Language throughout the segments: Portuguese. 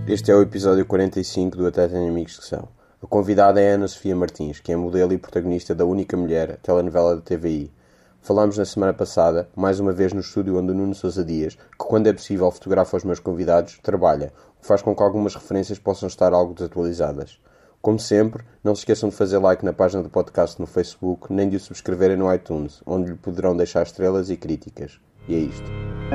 Este é o episódio 45 do Até Tenho Amigos que São. A convidada é Ana Sofia Martins, que é modelo e protagonista da Única Mulher, a telenovela da TVI. Falámos na semana passada, mais uma vez no estúdio onde o Nuno Sousa Dias, que quando é possível fotografa os meus convidados, trabalha, o que faz com que algumas referências possam estar algo desatualizadas. Como sempre, não se esqueçam de fazer like na página do podcast no Facebook, nem de o subscreverem no iTunes, onde lhe poderão deixar estrelas e críticas. E é isto.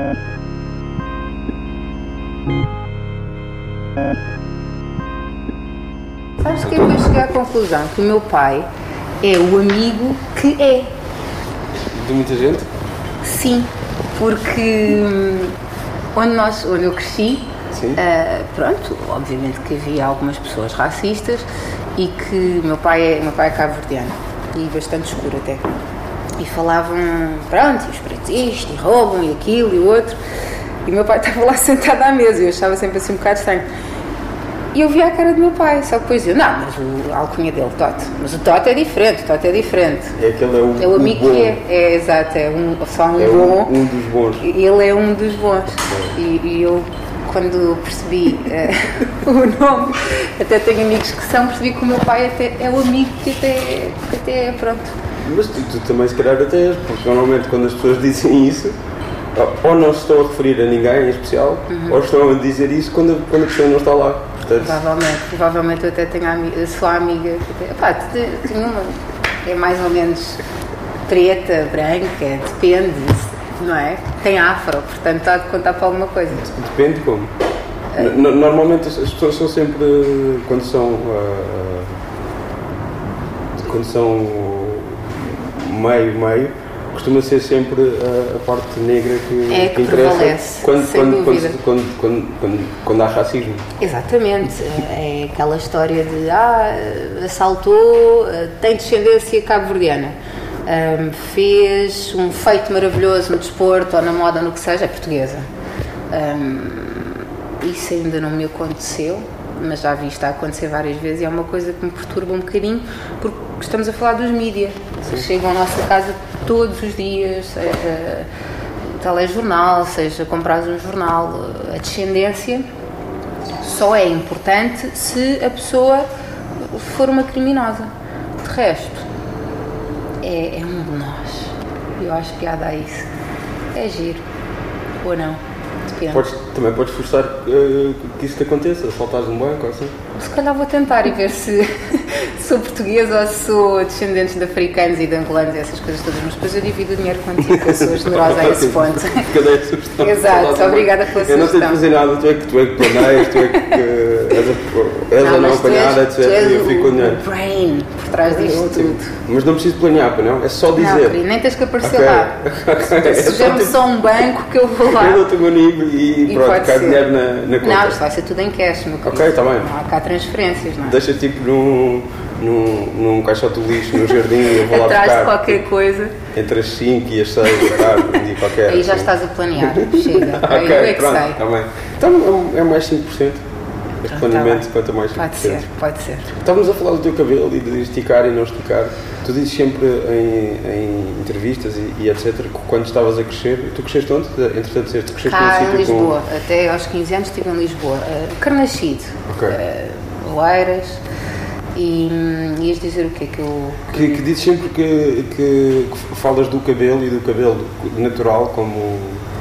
Sabes que eu cheguei à conclusão que o meu pai é o amigo que é. De muita gente? Sim, porque onde eu cresci, pronto, obviamente que havia algumas pessoas racistas e que meu pai é cabo-verdiano e bastante escuro até. E falavam, pronto, e os pretos isto, e roubam, e aquilo, e o outro. E o meu pai estava lá sentado à mesa e eu achava sempre assim um bocado estranho. E eu via a cara do meu pai, só que depois eu, não, mas a alcunha dele, Tote. Mas o Tote é diferente, o Tote é diferente. É aquele é o amigo que é, exato, é só um bom. Um dos bons. Ele é um dos bons. E eu, quando percebi o nome, até tenho amigos que são, percebi que o meu pai até é o amigo que até pronto. Mas tu também se calhar até és, porque normalmente quando as pessoas dizem isso, ou não se estão a referir a ninguém em especial, ou estão a dizer isso quando a pessoa não está lá. Portanto... Provavelmente eu até tenho sou a amiga. Tenho uma, é mais ou menos preta, branca, depende, não é? Tem afro, portanto está a contar para alguma coisa. Depende como? Normalmente as pessoas são sempre, quando são meio, costuma ser sempre a parte negra que interessa quando há racismo. Exatamente, é aquela história de assaltou, tem descendência cabo-verdiana, fez um feito maravilhoso no desporto ou na moda ou no que seja, é portuguesa. Isso ainda não me aconteceu, mas já vi isto a acontecer várias vezes e é uma coisa que me perturba um bocadinho, porque estamos a falar dos mídias, que chegam à nossa casa todos os dias, seja telejornal, seja comprares um jornal. A descendência só é importante se a pessoa for uma criminosa. De resto, é um de nós. Eu acho piada a isso. É giro. Ou não? Depende. Também podes forçar que isso te aconteça, assaltares um banco ou assim. Se calhar vou tentar e ver se sou portuguesa ou se sou descendente de africanos e de angolanos e essas coisas todas, mas depois eu divido o dinheiro contigo, eu sou generosa a esse ponto. Cada sugestão. Exato, obrigada pela sugestão. Eu não tenho de fazer nada, tu é que planeias, tu é que és a não apanhada, etc. E eu fico com o dinheiro. O brain por trás disto tudo. Mas não preciso planear, não? É só dizer. Não, querido, nem tens que aparecer lá. Sugere-me só um banco que eu vou lá. Eu dou-te o meu nível e pronto, cai dinheiro na conta. Não, isto vai ser tudo em cash, meu querido. Ok, está bem. Não há cá transferências, não é? Deixa tipo num caixote de lixo no jardim e eu vou lá buscar. Atrás de qualquer coisa. Entre as 5 e as 6 da tarde, um dia qualquer. Aí já estás a planear, chega. Ok, eu é que pronto, sei. Está bem. Então é mais 5%. Este planeamento quanto mais 5%. Pode ser. Estávamos a falar do teu cabelo e de esticar e não esticar. Tu dizes sempre em entrevistas e etc. que quando estavas a crescer, tu cresceste onde? Entretanto, cresceste cá em Lisboa, até aos 15 anos estive em Lisboa. Carnaxide, Oeiras. E ias dizer o que é que eu... Que dizes sempre que falas do cabelo e do cabelo natural como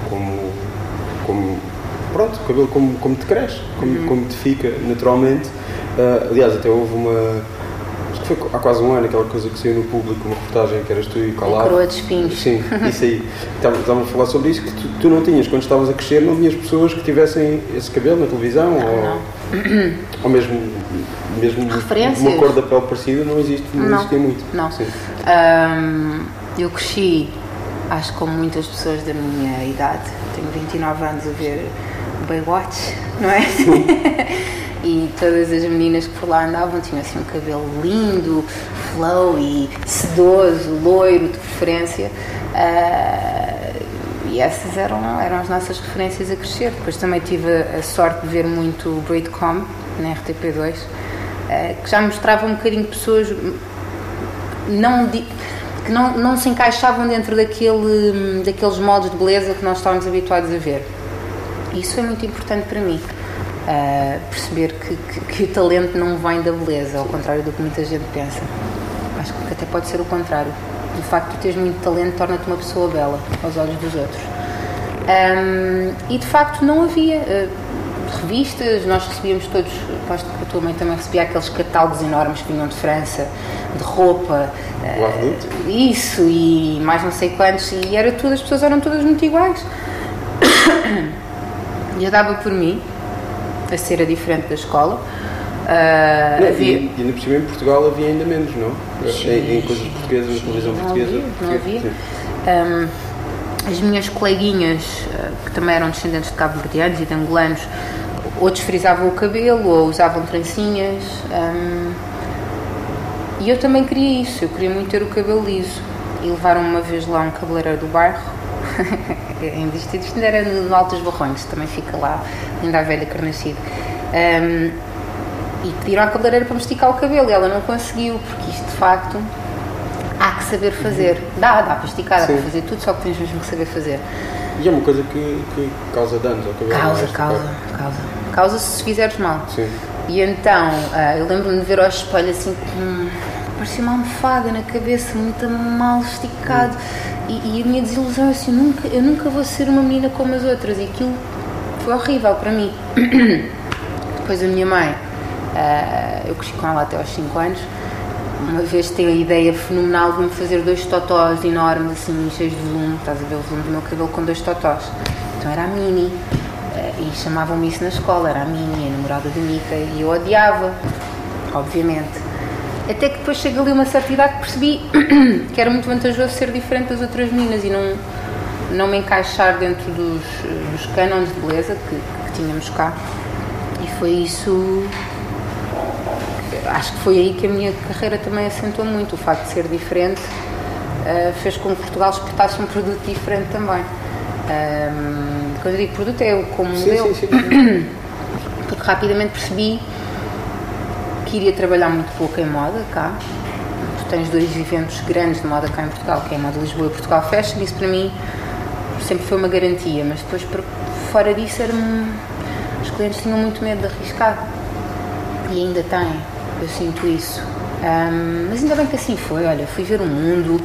pronto, o cabelo como te cresce, como te fica naturalmente. Aliás, até houve acho que foi há quase um ano, aquela coisa que saiu no Público, uma reportagem que eras tu e o Calado. Coroa de espinhos. Sim, isso aí. Estávamos a falar sobre isso, que tu não tinhas, quando estavas a crescer, não tinhas pessoas que tivessem esse cabelo na televisão, não. Ou mesmo uma cor da pele parecida, não existia muito. Não. Sim. Eu cresci, acho que como muitas pessoas da minha idade, tenho 29 anos a ver Baywatch, não é? E todas as meninas que por lá andavam tinham assim um cabelo lindo, flowy, sedoso, loiro de preferência. E essas eram as nossas referências a crescer. Depois também tive a sorte de ver muito o Breedcom na RTP2, que já mostrava um bocadinho de pessoas que não se encaixavam dentro daqueles moldes de beleza que nós estávamos habituados a ver. Isso foi muito importante para mim, perceber que o talento não vem da beleza, ao contrário do que muita gente pensa. Acho que até pode ser o contrário. O facto de teres muito talento torna-te uma pessoa bela aos olhos dos outros. E de facto não havia revistas, nós recebíamos todos, aposto que a tua mãe também recebia aqueles catálogos enormes que vinham de França, de roupa, isso e mais não sei quantos, e era tudo, as pessoas eram todas muito iguais. E eu dava por mim a ser a diferente da escola. E ainda por cima em Portugal havia ainda menos, não? Em coisas portuguesas, na televisão portuguesa. Não havia. As minhas coleguinhas, que também eram descendentes de cabo-verdianos e de angolanos, ou desfrizavam o cabelo ou usavam trancinhas, e eu também queria isso, eu queria muito ter o cabelo liso, e levaram-me uma vez lá um cabeleireiro do bairro, isto ainda era no Alto dos Barrões, também fica lá, ainda a velha Carnachide, e pediram à cabeleireira para me esticar o cabelo, e ela não conseguiu, porque isto de facto há que saber fazer, dá para esticar, dá para fazer tudo, só que tens mesmo que saber fazer. E é uma coisa que causa danos ao cabelo. Causa se fizeres mal. Sim. E então, eu lembro-me de ver ao espelho assim, parecia uma almofada na cabeça, muito mal esticado. E a minha desilusão é assim, eu nunca vou ser uma menina como as outras. E aquilo foi horrível para mim. Depois a minha mãe, eu cresci com ela até aos 5 anos, uma vez teve a ideia fenomenal de me fazer 2 totós enormes, assim, cheios de volume. Estás a ver o volume do meu cabelo com 2 totós. Então era a Mini. E chamavam-me isso na escola, era a Mini, a namorada de Mica, e eu odiava, obviamente. Até que depois chega ali uma certa idade que percebi que era muito vantajoso ser diferente das outras meninas e não me encaixar dentro dos cânones de beleza que tínhamos cá. E foi isso, acho que foi aí que a minha carreira também assentou muito. O facto de ser diferente fez com que Portugal exportasse um produto diferente também. Quando eu digo produto é como modelo, porque rapidamente percebi que iria trabalhar muito pouco em moda cá. Tu tens 2 eventos grandes de moda cá em Portugal, que é a Moda Lisboa e Portugal Fashion, e isso para mim sempre foi uma garantia, mas depois fora disso os clientes tinham muito medo de arriscar, e ainda têm, eu sinto isso, mas ainda bem que assim foi. Olha, fui ver o mundo,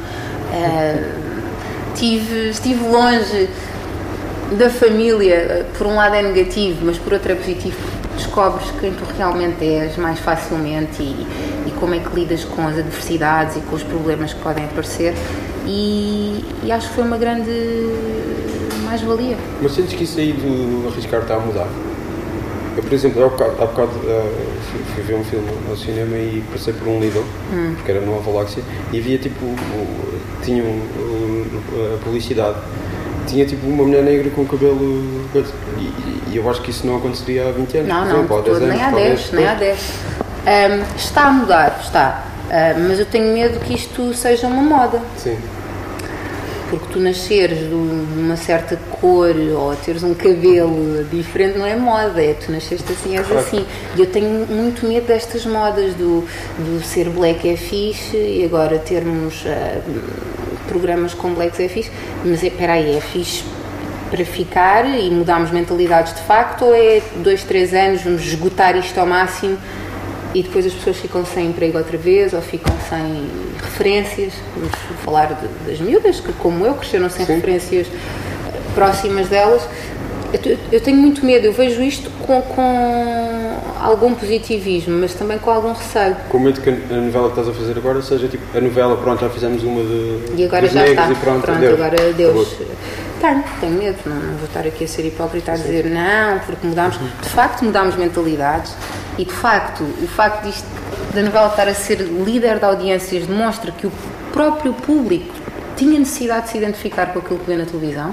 estive longe da família. Por um lado é negativo, mas por outro é positivo, descobres quem tu realmente és mais facilmente e como é que lidas com as adversidades e com os problemas que podem aparecer, e acho que foi uma grande mais-valia. Mas sentes que isso aí do arriscar está a mudar? Eu, por exemplo, há bocado fui ver um filme ao cinema e passei por um Lidl, porque era no Avaláxia, e havia tipo, tinha a publicidade, tinha tipo uma mulher negra com o cabelo, e eu acho que isso não aconteceria há 20 anos. Não, todo, nem há 10. Está a mudar, mas eu tenho medo que isto seja uma moda. Sim. Porque tu nasceres de uma certa cor ou teres um cabelo diferente não é moda, é tu nasceste assim, és assim. E eu tenho muito medo destas modas do ser black é fixe e agora termos programas com blacks é fixe, mas espera aí, é fixe para ficar e mudarmos mentalidades de facto, ou é 2, 3 anos, vamos esgotar isto ao máximo e depois as pessoas ficam sem emprego outra vez ou ficam sem referências? Vamos falar das miúdas que, como eu, cresceram sem referências próximas delas. Eu tenho muito medo, eu vejo isto com algum positivismo, mas também com algum receio. Com medo que a novela que estás a fazer agora seja tipo a novela, pronto, já fizemos uma de. E agora já está, e pronto agora Deus. Tenho medo, não vou estar aqui a ser hipócrita a dizer não, porque de facto mudámos mentalidades, e de facto o facto da novela estar a ser líder de audiências demonstra que o próprio público tinha necessidade de se identificar com aquilo que vê na televisão.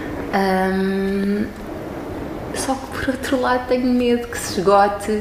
Só que por outro lado tenho medo que se esgote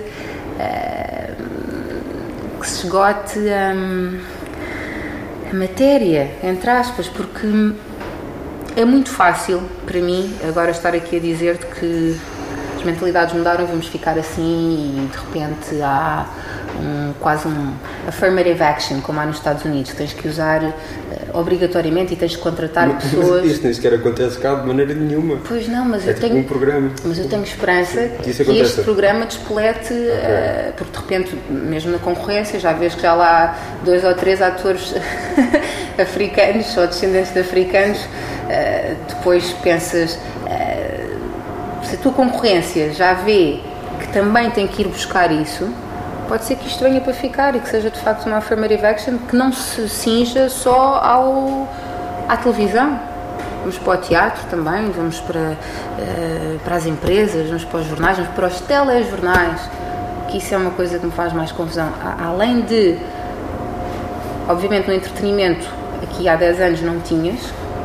a matéria, entre aspas, porque é muito fácil para mim agora estar aqui a dizer-te que mentalidades mudaram, vamos ficar assim e de repente há quase um affirmative action, como há nos Estados Unidos, que tens que usar obrigatoriamente e tens que contratar pessoas. Mas isso nem sequer acontece cá de maneira nenhuma. Pois não, mas é eu tenho um programa. Mas eu tenho esperança que este programa despolete, porque de repente, mesmo na concorrência, já vês que já lá há 2 ou 3 atores africanos ou descendentes de africanos. Depois pensas, se a tua concorrência já vê que também tem que ir buscar isso, pode ser que isto venha para ficar e que seja de facto uma affirmative action que não se cinja só à televisão. Vamos para o teatro também, vamos para as empresas, vamos para os jornais, vamos para os telejornais, que isso é uma coisa que me faz mais confusão. Além de, obviamente no entretenimento, aqui há 10 anos não tinhas,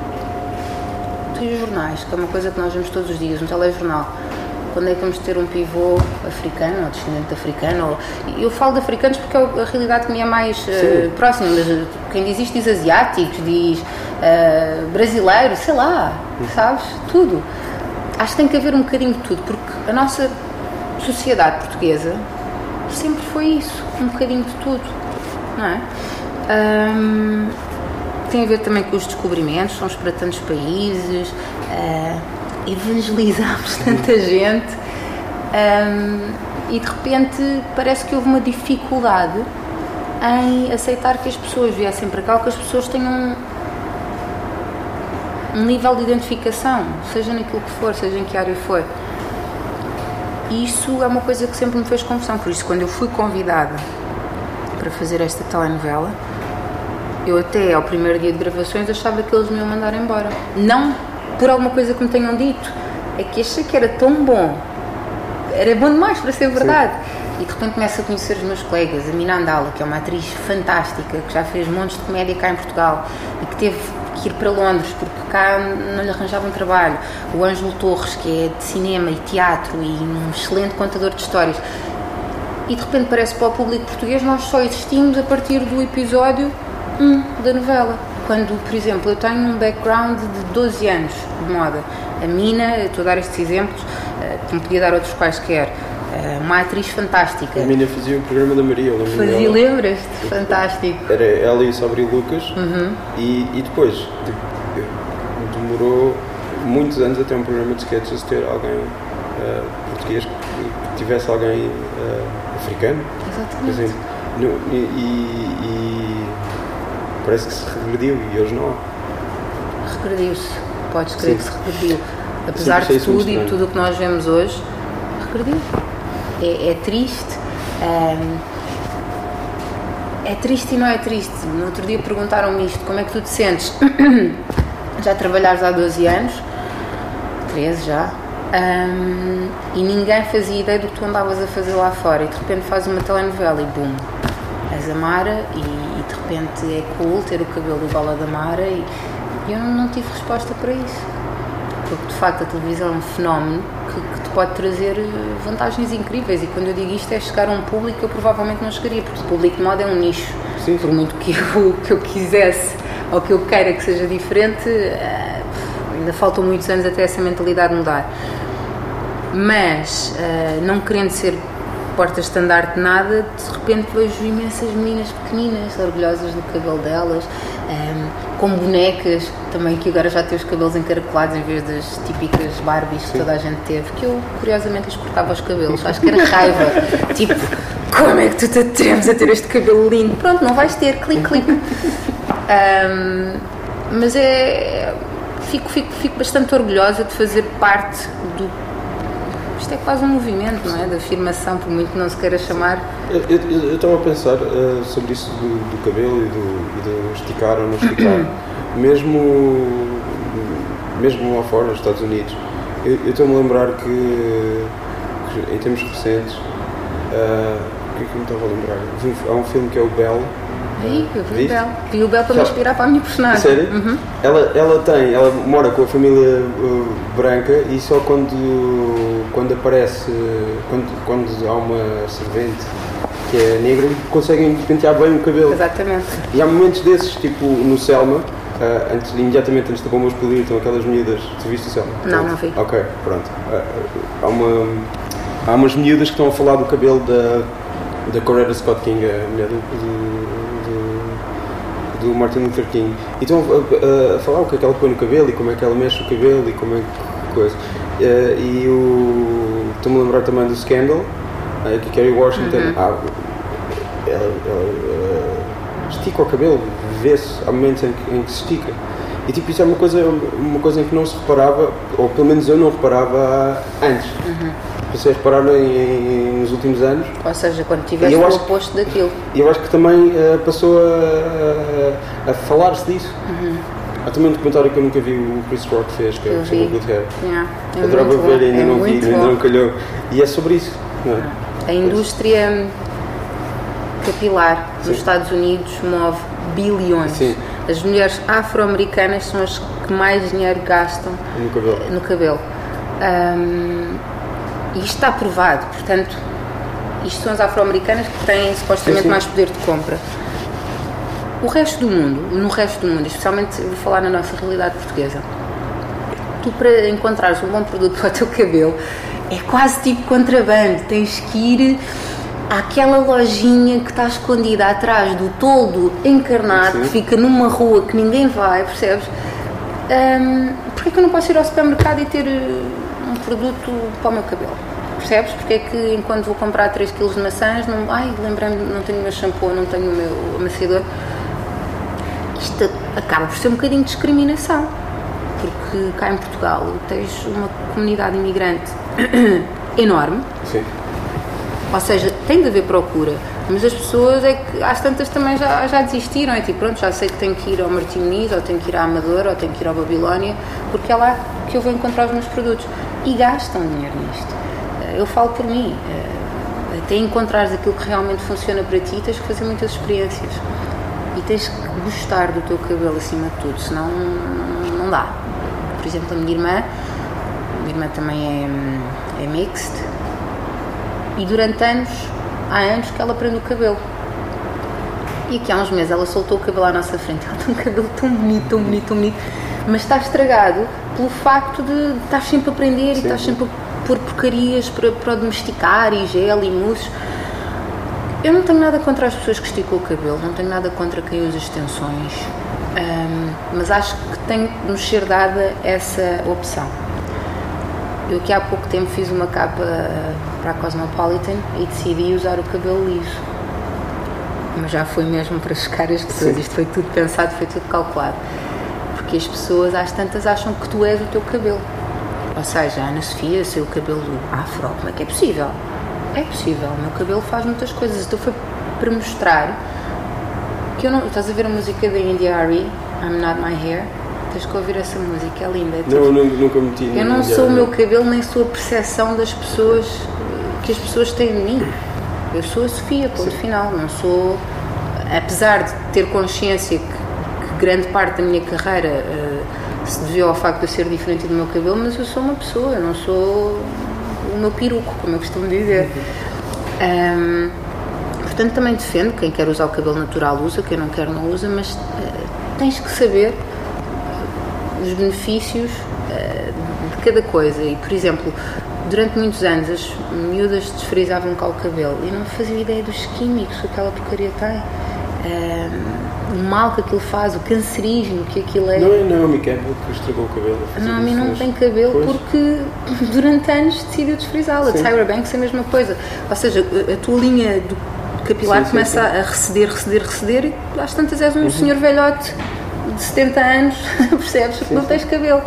os jornais, que é uma coisa que nós vemos todos os dias, um telejornal. Quando é que vamos ter um pivô africano ou descendente de africano? Eu falo de africanos porque é a realidade que me é mais próxima, mas quem diz isto diz asiáticos, diz brasileiros, sei lá, sabes? Tudo. Acho que tem que haver um bocadinho de tudo, porque a nossa sociedade portuguesa sempre foi isso, um bocadinho de tudo, não é? Tem a ver também com os descobrimentos, fomos para tantos países, evangelizamos tanta gente e de repente parece que houve uma dificuldade em aceitar que as pessoas viessem para cá ou que as pessoas tenham um nível de identificação, seja naquilo que for, seja em que área for. E isso é uma coisa que sempre me fez confusão, por isso quando eu fui convidada para fazer esta telenovela, eu até ao primeiro dia de gravações achava que eles me iam mandar embora. Não por alguma coisa que me tenham dito, é que achei que era tão bom, era bom demais para ser verdade. Sim. E de repente começo a conhecer os meus colegas, a Mina Andala, que é uma atriz fantástica, que já fez montes de comédia cá em Portugal e que teve que ir para Londres porque cá não lhe arranjavam trabalho. O Ângelo Torres, que é de cinema e teatro e um excelente contador de histórias. E de repente parece para o público português nós só existimos a partir do episódio da novela. Quando, por exemplo, eu tenho um background de 12 anos de moda. A Mina, estou a dar estes exemplos, que me podia dar outros quaisquer, uma atriz fantástica. A Mina fazia o programa da Maria, fazia, lembras-te? Fantástico. Era ela e o Sabri Lucas, e depois demorou muitos anos até um programa de sketches ter alguém português que tivesse alguém africano. Exatamente. Por exemplo, e parece que se regrediu e hoje não há. Regrediu-se, podes crer que se regrediu. Apesar de tudo e de tudo o que nós vemos hoje, regrediu. É triste. É triste e não é triste. No outro dia perguntaram-me isto: como é que tu te sentes? Já trabalhares há 12 anos, 13 já, e ninguém fazia ideia do que tu andavas a fazer lá fora, e de repente fazes uma telenovela e bum, és a Mara, e de repente é cool ter o cabelo igual a da Mara, e eu não tive resposta para isso, porque de facto a televisão é um fenómeno que te pode trazer vantagens incríveis, e quando eu digo isto é chegar a um público que eu provavelmente não chegaria, porque o público de moda é um nicho. Sim. Por muito que eu quisesse ou que eu queira que seja diferente, ainda faltam muitos anos até essa mentalidade mudar. Mas não querendo ser porta-estandarte de nada, de repente vejo imensas meninas pequeninas, orgulhosas do cabelo delas, com bonecas também, que agora já têm os cabelos encaracolados em vez das típicas Barbies que toda a gente teve, que eu curiosamente as cortava os cabelos, acho que era raiva, tipo, como é que tu te atreves a ter este cabelo lindo? Pronto, não vais ter, clique. Mas fico bastante orgulhosa de fazer parte do... Isto é quase um movimento, não é? De afirmação, por muito que não se queira chamar. Eu estava a pensar sobre isso do cabelo e do esticar ou não esticar. mesmo lá fora, nos Estados Unidos. Eu estou-me a lembrar que em termos recentes, o que é que me estava a lembrar? Há um filme que é o Belle. Eu vi o Belle. Vi o Belle para me inspirar para a minha personagem. Sério? Uhum. Ela mora com a família branca, e só quando aparece, quando há uma servente que é negra, conseguem pentear bem o cabelo. Exatamente. E há momentos desses, tipo no Selma, imediatamente antes da bomba explodir, estão aquelas miúdas. Tu viste isso? Não vi. Ok, pronto. Há umas miúdas que estão a falar do cabelo da Coretta Scott King, a mulher do Martin Luther King. E estão a falar o que é que ela põe no cabelo e como é que ela mexe o cabelo e como é que coisa. Estou-me a lembrar também do Scandal, que Kerry Washington. Ela estica o cabelo, vê-se há momentos em que se estica. E tipo, isso é uma coisa em que não se reparava, ou pelo menos eu não reparava antes. Comecei a reparar nos últimos anos. Ou seja, quando tiveste o oposto daquilo. E eu acho que também passou a falar-se disso. Há também um documentário que eu nunca vi, o Chris Rock fez, que é sobre o Good Hair. Adorava ver, ainda não vi, ainda não calhou. E é sobre isso, não é? A indústria capilar nos Estados Unidos move bilhões. Sim. As mulheres afro-americanas são as que mais dinheiro gastam no cabelo. E isto está provado, portanto, isto são as afro-americanas que têm supostamente mais poder de compra. No resto do mundo, especialmente vou falar na nossa realidade portuguesa, tu para encontrares um bom produto para o teu cabelo é quase tipo contrabando, tens que ir àquela lojinha que está escondida atrás do toldo encarnado, que fica numa rua que ninguém vai, percebes? Porque é que eu não posso ir ao supermercado e ter um produto para o meu cabelo? Percebes? Porque é que enquanto vou comprar 3 kg de maçãs, lembrei-me, não tenho o meu shampoo, não tenho o meu amaciador. Isto acaba por ser um bocadinho de discriminação, porque cá em Portugal tens uma comunidade imigrante enorme. Sim. Ou seja, tem de haver procura, mas as pessoas é que às tantas também já desistiram, é tipo, pronto, já sei que tenho que ir ao Martim Muniz, ou tenho que ir à Amadora, ou tenho que ir à Babilónia, porque é lá que eu vou encontrar os meus produtos. E gastam dinheiro nisto. Eu falo por mim, até encontrares aquilo que realmente funciona para ti, tens que fazer muitas experiências. E tens que gostar do teu cabelo acima de tudo, senão não dá. Por exemplo, a minha irmã também é mixed, e durante há anos que ela prende o cabelo. E aqui há uns meses ela soltou o cabelo à nossa frente. Ela tem um cabelo tão bonito, mas está estragado pelo facto de estar sempre a prender. Sim. E estar sempre a pôr porcarias para o domesticar, e gel e mousse. Eu não tenho nada contra as pessoas que esticam o cabelo, não tenho nada contra quem usa extensões, mas acho que tem de nos ser dada essa opção. Eu aqui há pouco tempo fiz uma capa para a Cosmopolitan e decidi usar o cabelo liso. Mas já foi mesmo para chocar as pessoas. Sim. Isto foi tudo pensado, foi tudo calculado. Porque as pessoas às tantas acham que tu és o teu cabelo. Ou seja, a Ana Sofia, seu cabelo afro, como é que é possível? É possível, o meu cabelo faz muitas coisas. Então foi para mostrar que eu não... Estás a ver a música da India Arie, I'm Not My Hair? Tens que ouvir essa música, é linda. É não, nunca meti. Eu não sou o meu cabelo, nem sou a percepção das pessoas, que as pessoas têm de mim. Eu sou a Sofia, ponto final. Não sou, apesar de ter consciência que grande parte da minha carreira se deveu ao facto de eu ser diferente do meu cabelo, mas eu sou uma pessoa, eu não sou o meu peruco, como eu costumo dizer. Portanto, também defendo quem quer usar o cabelo natural usa, quem não quer não usa, mas tens que saber os benefícios de cada coisa. E, por exemplo, durante muitos anos as miúdas desfrizavam cá o cabelo e não faziam ideia dos químicos que aquela porcaria tem, o mal que aquilo faz, o cancerígeno que aquilo é. Não é Naomi Campbell que estragou o cabelo? Não, a mim não tem cabelo porque durante anos decidiu desfrizá-la. Tyra Banks é a mesma coisa, ou seja, a tua linha do capilar começa a receder e às tantas és um senhor velhote de 70 anos, percebes? Porque não tens cabelo.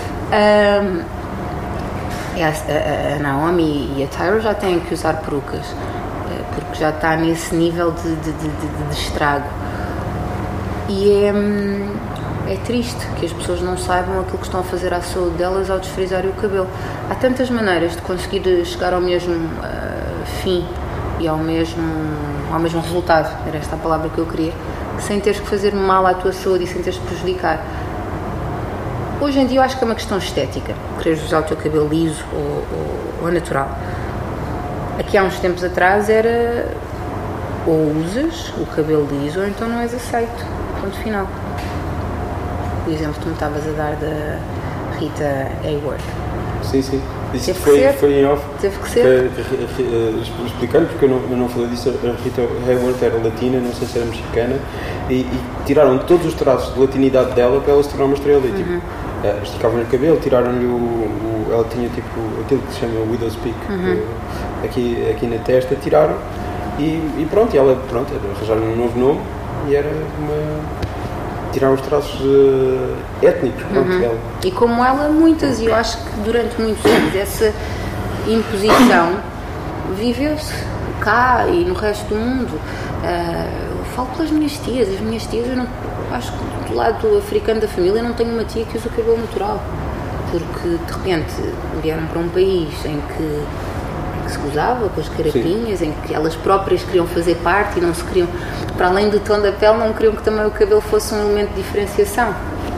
A Naomi e a Tyra já têm que usar perucas, porque já está nesse nível de estrago. E é triste que as pessoas não saibam aquilo que estão a fazer à saúde delas ao desfrizarem o cabelo. Há tantas maneiras de conseguir chegar ao mesmo fim e ao mesmo resultado, era esta a palavra que eu queria, sem teres que fazer mal à tua saúde e sem teres que prejudicar. Hoje em dia eu acho que é uma questão estética, quereres usar o teu cabelo liso ou natural. Aqui há uns tempos atrás era ou usas o cabelo liso ou então não és aceito, ponto final. o exemplo que tu me estavas a dar da Rita Hayworth. Sim. Isso Teve foi em off. Teve que ser. Explicando, porque eu não falei disso, a Rita Hayworth era latina, não sei se era mexicana, e tiraram todos os traços de latinidade dela para ela se tornar uma estrela. E, tipo, esticavam-lhe o cabelo, tiraram-lhe ela tinha tipo aquilo que se chama widow's peak, aqui na testa, tiraram e pronto, e ela arranjaram um novo nome e era tirar os traços étnicos dela. E como ela, muitas, e eu acho que durante muitos anos essa imposição viveu-se cá e no resto do mundo. Eu falo pelas minhas tias, eu não, acho que do lado africano da família eu não tenho uma tia que usa o cabelo natural, porque de repente vieram para um país em que se gozava com as carapinhas, em que elas próprias queriam fazer parte e não se queriam, para além do tom da pele, não queriam que também o cabelo fosse um elemento de diferenciação.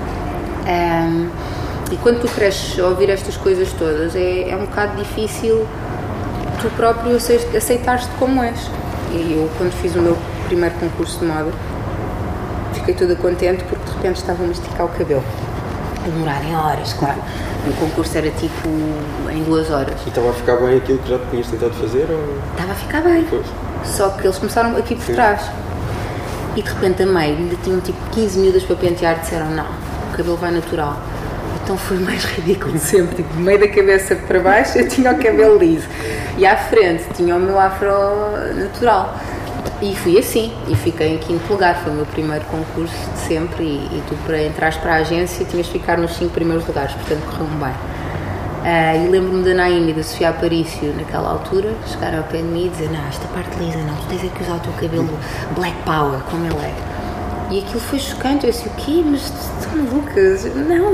E quando tu cresces a ouvir estas coisas todas, é um bocado difícil tu próprio aceitares-te como és. E eu, quando fiz o meu primeiro concurso de moda, fiquei toda contente porque de repente estava a esticar o cabelo. A demorar em horas, claro. O concurso era tipo em 2 horas. E estava a ficar bem aquilo que já tinhas tentado fazer? Ou... Estava a ficar bem. Pois. Só que eles começaram aqui por trás. E de repente a meio ainda tinham tipo 15 miúdas para pentear e disseram não, o cabelo vai natural. Então foi mais ridículo de sempre. Tipo, meio da cabeça para baixo eu tinha o cabelo liso. E à frente tinha o meu afro natural. E fui assim, e fiquei em 5º lugar, foi o meu primeiro concurso de sempre e tu para entrares para a agência tinhas de ficar nos 5 primeiros lugares, portanto correu-me bem. E lembro-me da Naime e da Sofia Aparício naquela altura, chegaram ao pé de mim e dizer, não, esta parte lisa não, tu tens é que usar o teu cabelo black power, como ele é. E aquilo foi chocante, eu disse, o quê? Mas estão malucas?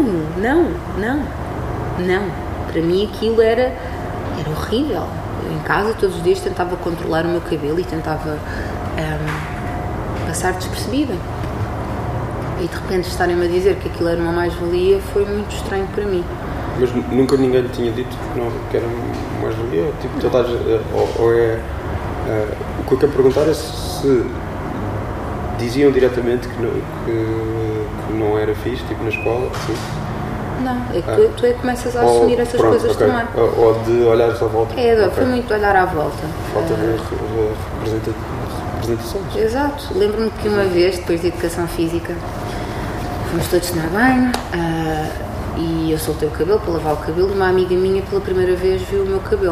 Não. Para mim aquilo era horrível. Em casa todos os dias tentava controlar o meu cabelo e tentava passar despercebida. E de repente estarem-me a dizer que aquilo era uma mais-valia foi muito estranho para mim. Mas nunca ninguém lhe tinha dito que era mais-valia? Tipo, o que eu quero perguntar é se diziam diretamente que não era fixe, tipo na escola, assim? Não, é que tu é que começas a assumir essas coisas também. Ou de olhares à volta. Foi muito olhar à volta. Falta de representações. Exato. Lembro-me que uma vez, depois de educação física, fomos todos tomar banho e eu soltei o cabelo para lavar o cabelo e uma amiga minha pela primeira vez viu o meu cabelo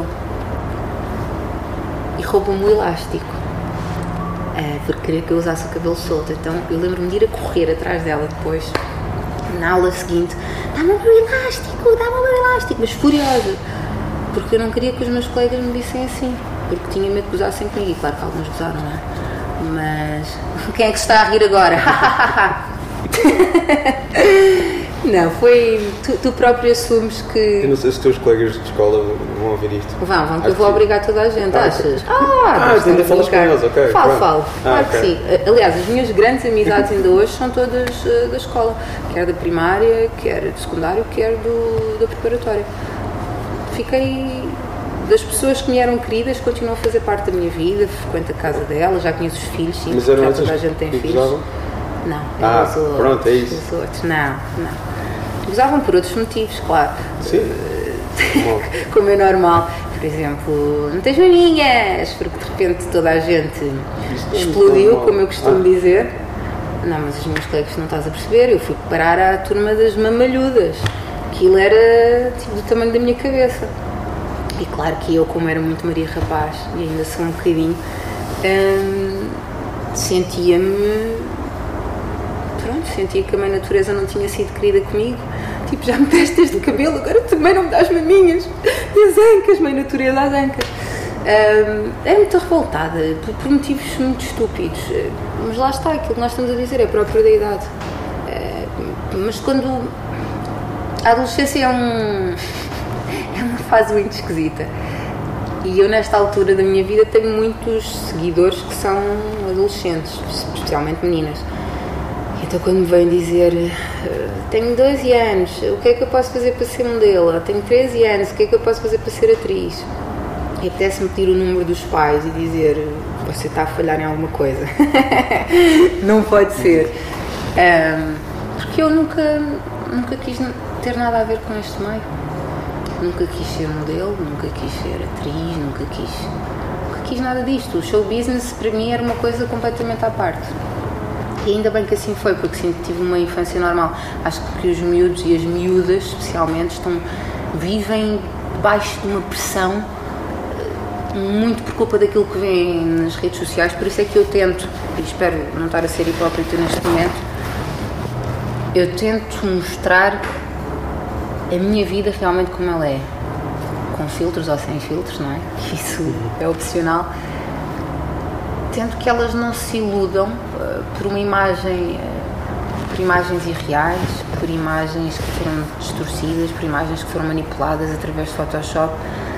e roubou-me o elástico porque queria que eu usasse o cabelo solto. Então eu lembro-me de ir a correr atrás dela depois na aula seguinte, dá-me o meu elástico, mas furiosa, porque eu não queria que os meus colegas me dissem assim, porque tinha medo que gozassem comigo, e claro que alguns gozaram, não é? Mas quem é que se está a rir agora? Não, foi. Tu próprio assumes que. Eu não sei se os teus colegas de escola vão ouvir isto. Vão, que eu vou obrigar toda a gente, achas? Ainda falas com eles, ok. Falo, claro que sim. Aliás, as minhas grandes amizades ainda hoje são todas da escola, quer da primária, quer do secundário, quer da preparatória. Fiquei. Das pessoas que me eram queridas, continuam a fazer parte da minha vida, frequento a casa dela, já conheço os filhos, sim, já toda a gente tem filhos. Gozavam? Não, pronto, é isso. Os outros, não. Gozavam por outros motivos, claro. Sim. Como é normal. Por exemplo, não tens maninhas, porque de repente toda a gente explodiu, como eu costumo dizer. Não, mas os meus colegas não estás a perceber, eu fui parar à turma das mamalhudas. Aquilo era tipo do tamanho da minha cabeça. E claro que eu, como era muito Maria Rapaz, e ainda sou um bocadinho, sentia que a mãe natureza não tinha sido querida comigo. Tipo, já me deste este cabelo, agora também não me dás maminhas. E as ancas, mãe natureza, as ancas. É muito revoltada, por motivos muito estúpidos. Mas lá está, aquilo que nós estamos a dizer é próprio da idade. Mas quando a adolescência é uma fase muito esquisita. E eu, nesta altura da minha vida, tenho muitos seguidores que são adolescentes, especialmente meninas. Então, quando me vêm dizer tenho 12 anos, o que é que eu posso fazer para ser modelo? Tenho 13 anos, o que é que eu posso fazer para ser atriz? E apetece-me pedir o número dos pais e dizer você está a falhar em alguma coisa. Não pode ser. Porque eu nunca quis ter nada a ver com este meio. Nunca quis ser modelo, nunca quis ser atriz, nunca quis nada disto. O show business para mim era uma coisa completamente à parte. E ainda bem que assim foi, porque sempre tive uma infância normal. Acho que os miúdos e as miúdas, especialmente, vivem debaixo de uma pressão muito por culpa daquilo que vem nas redes sociais. Por isso é que eu tento, e espero não estar a ser hipócrita neste momento, eu tento mostrar a minha vida realmente como ela é, com filtros ou sem filtros, não é? Isso é opcional. Tento que elas não se iludam por uma imagem, por imagens irreais, por imagens que foram distorcidas, por imagens que foram manipuladas através de Photoshop.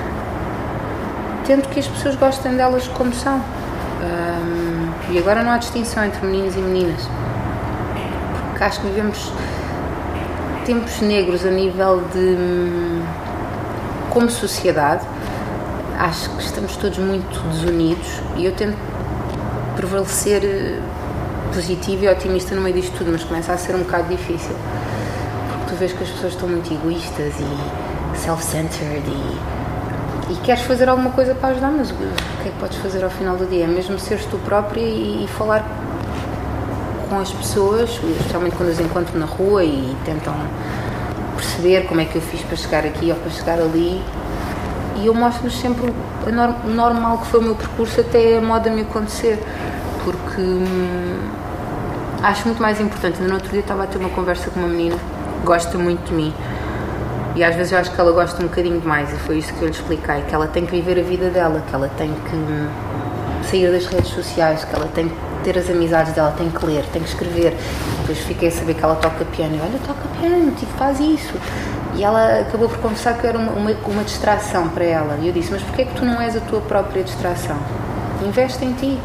Tento que as pessoas gostem delas como são. E agora não há distinção entre meninos e meninas, porque acho que vivemos tempos negros a nível de, como sociedade. Acho que estamos todos muito desunidos e eu tento prevalecer positivo e otimista no meio disto tudo, mas começa a ser um bocado difícil, porque tu vês que as pessoas estão muito egoístas e self-centered e queres fazer alguma coisa para ajudar, mas o que é que podes fazer ao final do dia? É mesmo seres tu própria e falar com as pessoas, especialmente quando as encontro na rua e tentam perceber como é que eu fiz para chegar aqui ou para chegar ali, e eu mostro-lhes sempre o normal que foi o meu percurso até a moda me acontecer, porque acho muito mais importante. Ainda no outro dia estava a ter uma conversa com uma menina que gosta muito de mim e às vezes eu acho que ela gosta um bocadinho demais, e foi isso que eu lhe expliquei, que ela tem que viver a vida dela, que ela tem que sair das redes sociais, que ela tem que ter as amizades dela, tem que ler, tem que escrever. Depois fiquei a saber que ela toca piano, e olha, toca piano, tipo, faz isso. E ela acabou por confessar que eu era uma distração para ela, e eu disse, mas porquê é que tu não és a tua própria distração? Investe em ti.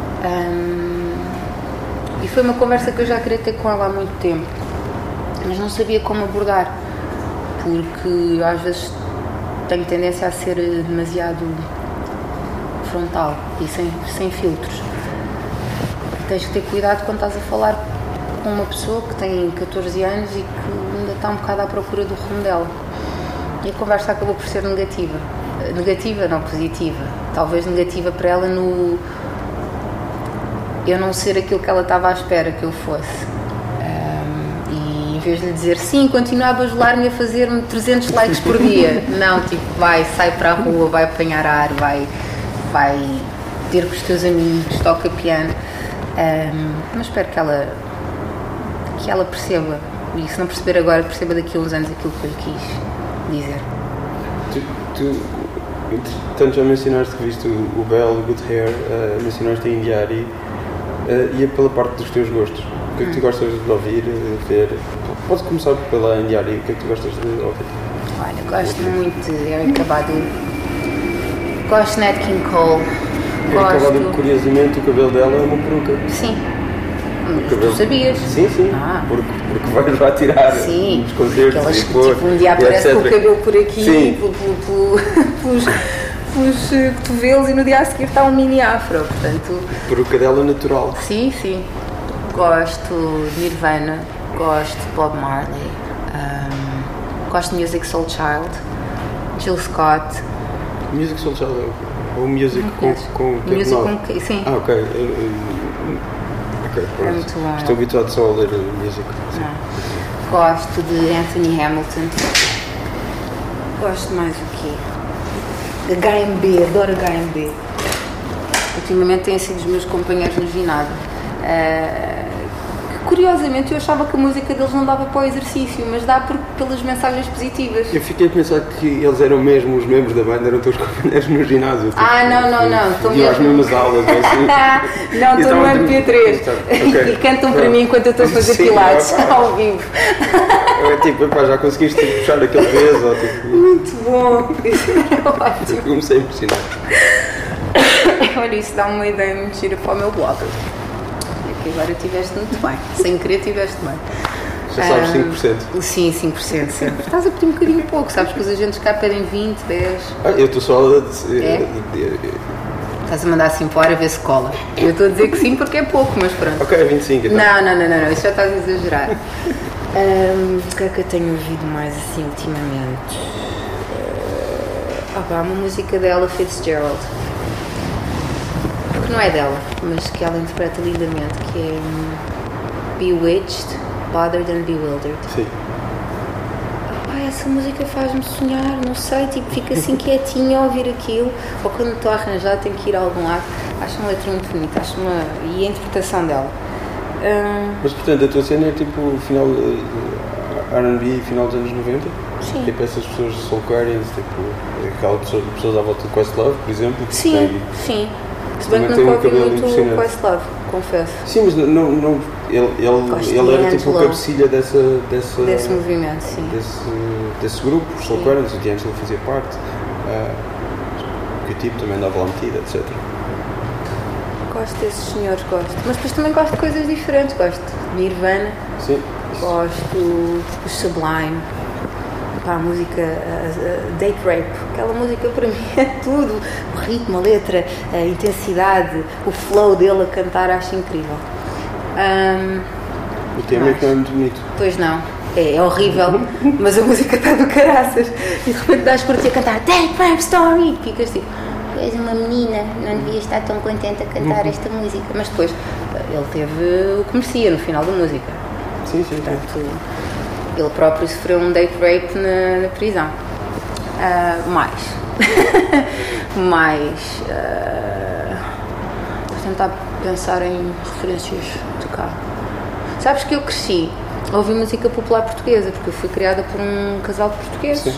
E foi uma conversa que eu já queria ter com ela há muito tempo, mas não sabia como abordar, porque eu às vezes tenho tendência a ser demasiado frontal e sem filtros. Tens que ter cuidado quando estás a falar com uma pessoa que tem 14 anos e que ainda está um bocado à procura do rumo dela. E a conversa acabou por ser negativa. Negativa, não positiva. Talvez negativa para ela no eu não ser aquilo que ela estava à espera que eu fosse. E em vez de lhe dizer sim, continua a bajular-me a fazer-me 300 likes por dia. Não, tipo, sai para a rua, vai apanhar ar, vai ter com os teus amigos, toca piano. Mas espero que ela perceba, e se não perceber agora, perceba daqui a uns anos aquilo que eu lhe quis dizer. Tu entretanto já mencionaste que viste o Bell, Good Hair, mencionaste a India.Arie, e é pela parte dos teus gostos. O que é que tu gostas de ouvir, de ver? Podes começar pela India.Arie, o que é que tu gostas de ouvir? Olha, gosto muito de Erykah Badu, gosto de Nat King Cole. Erykah Badu, curiosamente, o cabelo dela é uma peruca. Sim. Tu sabias? Sim. Porque vais lá tirar os concertos e pôr, tipo, um dia aparece com o cabelo por aqui, pelos cotovelos, e no dia a seguir está um mini afro, portanto... Peruca dela natural. Sim. Gosto de Nirvana, gosto de Bob Marley, gosto de Musiq Soulchild, Jill Scott. Musiq Soulchild ou Music com Music com sim. Ok. É muito bom. Estou habituado só a ler music. Gosto de Anthony Hamilton. Gosto mais do quê? HMB, adoro HMB. Ultimamente têm sido os meus companheiros no ginásio. Curiosamente eu achava que a música deles não dava para o exercício, mas dá pelas mensagens positivas. Eu fiquei a pensar que eles eram mesmo os membros da banda, eram teus companheiros no ginásio. Tipo, não. Estou mesmo às mesmas aulas. Assim. Não, estou no MP3 e cantam para mim enquanto eu estou a fazer pilates ao vivo. Já conseguiste puxar aquele peso. Tipo... Muito bom, isso era ótimo. Comecei a impressionar. Olha, isso dá uma ideia muito gira para o meu blog. Agora tiveste muito bem, sem querer tiveste bem. Já sabes 5%? Sim, 5% sempre. Estás a pedir um bocadinho pouco, sabes que os agentes cá pedem 20, 10. Eu estou só a... Estás a mandar assim para o ar a ver se cola. Eu estou a dizer que sim porque é pouco, mas pronto. Ok, 25 então. Não, isso já estás a exagerar. O que é que eu tenho ouvido mais assim ultimamente? Há uma música dela, Fitzgerald. Porque não é dela, mas que ela interpreta lindamente, que é Bewitched, Bothered and Bewildered. Sim. Essa música faz-me sonhar, não sei, tipo, fico assim quietinha a ouvir aquilo, ou quando estou a arranjar tenho que ir a algum lado. Acho uma letra muito bonita, e a interpretação dela. Mas portanto, a tua cena é tipo final R&B, final dos anos 90? Sim. Tipo essas pessoas de Soul Aquarians, tipo aquelas pessoas à volta de Questlove, por exemplo? Sim. Se bem que nunca ouvi muito o Questlove, confesso. Sim, mas não ele era tipo o cabecilha desse movimento, sim. Desse grupo, os Soul Aquarians, o D'Angelo fazia parte, que o tipo também andava lá metido, etc. Gosto desses senhores, gosto. Mas depois também gosto de coisas diferentes, gosto de Nirvana, sim. Gosto do Sublime. A música Date Rape, aquela música para mim é tudo, o ritmo, a letra, a intensidade, o flow dele a cantar, acho incrível. O tema é que não é muito bonito. Pois não, é horrível, mas a música está do caraças e de repente dás por ti a cantar Date Rape Story e ficas tipo, tu és uma menina, não devias estar tão contente a cantar esta música, mas depois ele teve o que merecia no final da música. Sim. Portanto, ele próprio sofreu um date rape na prisão. Vou tentar pensar em referências de cá. Sabes que eu cresci a ouvir música popular portuguesa, porque eu fui criada por um casal de portugueses.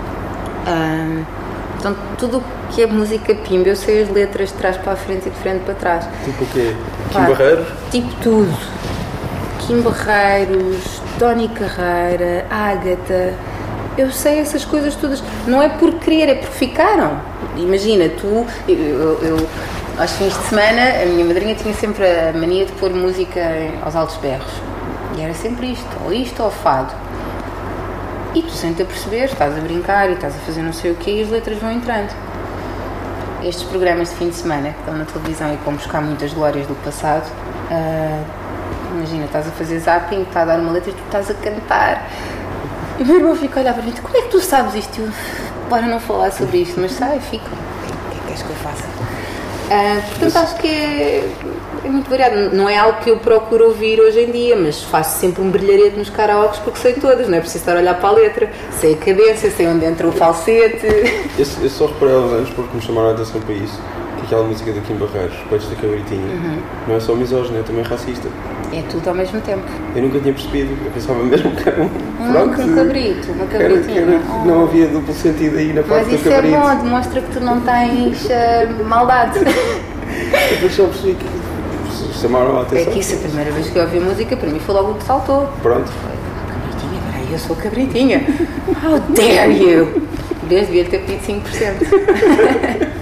Então tudo o que é música pimba, eu sei as letras de trás para a frente e de frente para trás. Tipo o quê? Kim Barreiros? Tipo tudo. Kim Barreiros, Tony Carreira, Ágata, eu sei essas coisas todas, não é por querer, é porque ficaram. Imagina, eu aos fins de semana, a minha madrinha tinha sempre a mania de pôr música aos altos berros, e era sempre isto ou fado. E tu sem te aperceber, estás a brincar e estás a fazer não sei o quê e as letras vão entrando. Estes programas de fim de semana que estão na televisão e vão buscar muitas glórias do passado, imagina, estás a fazer zapping, está a dar uma letra e tu estás a cantar. E o meu irmão fica a olhar para mim, como é que tu sabes isto? Bora não falar sobre isto, mas sai, fica. O que é que queres que eu faça? Portanto, acho que é muito variado. Não é algo que eu procuro ouvir hoje em dia, mas faço sempre um brilharete nos karaokes porque sei todas, não é preciso estar a olhar para a letra. Sei a cabeça, sei onde entra o falsete. Eu só reparei há uns anos porque me chamaram a atenção para isso. Aquela música do Kim Barreiros, Peitos da Cabritinha, não é só misógina, é também racista. É tudo ao mesmo tempo. Eu nunca tinha percebido, eu pensava mesmo que era um cabrito, uma cabritinha. Não havia duplo sentido aí na parte do cabrito. Mas isso é bom, demonstra que tu não tens maldade. Depois só percebi que chamaram a atenção. É que isso, a primeira vez que eu ouvi a música, para mim foi logo o que saltou. Pronto. Cabritinha, peraí, eu sou cabritinha. How dare you! Devia ter pedido 5%.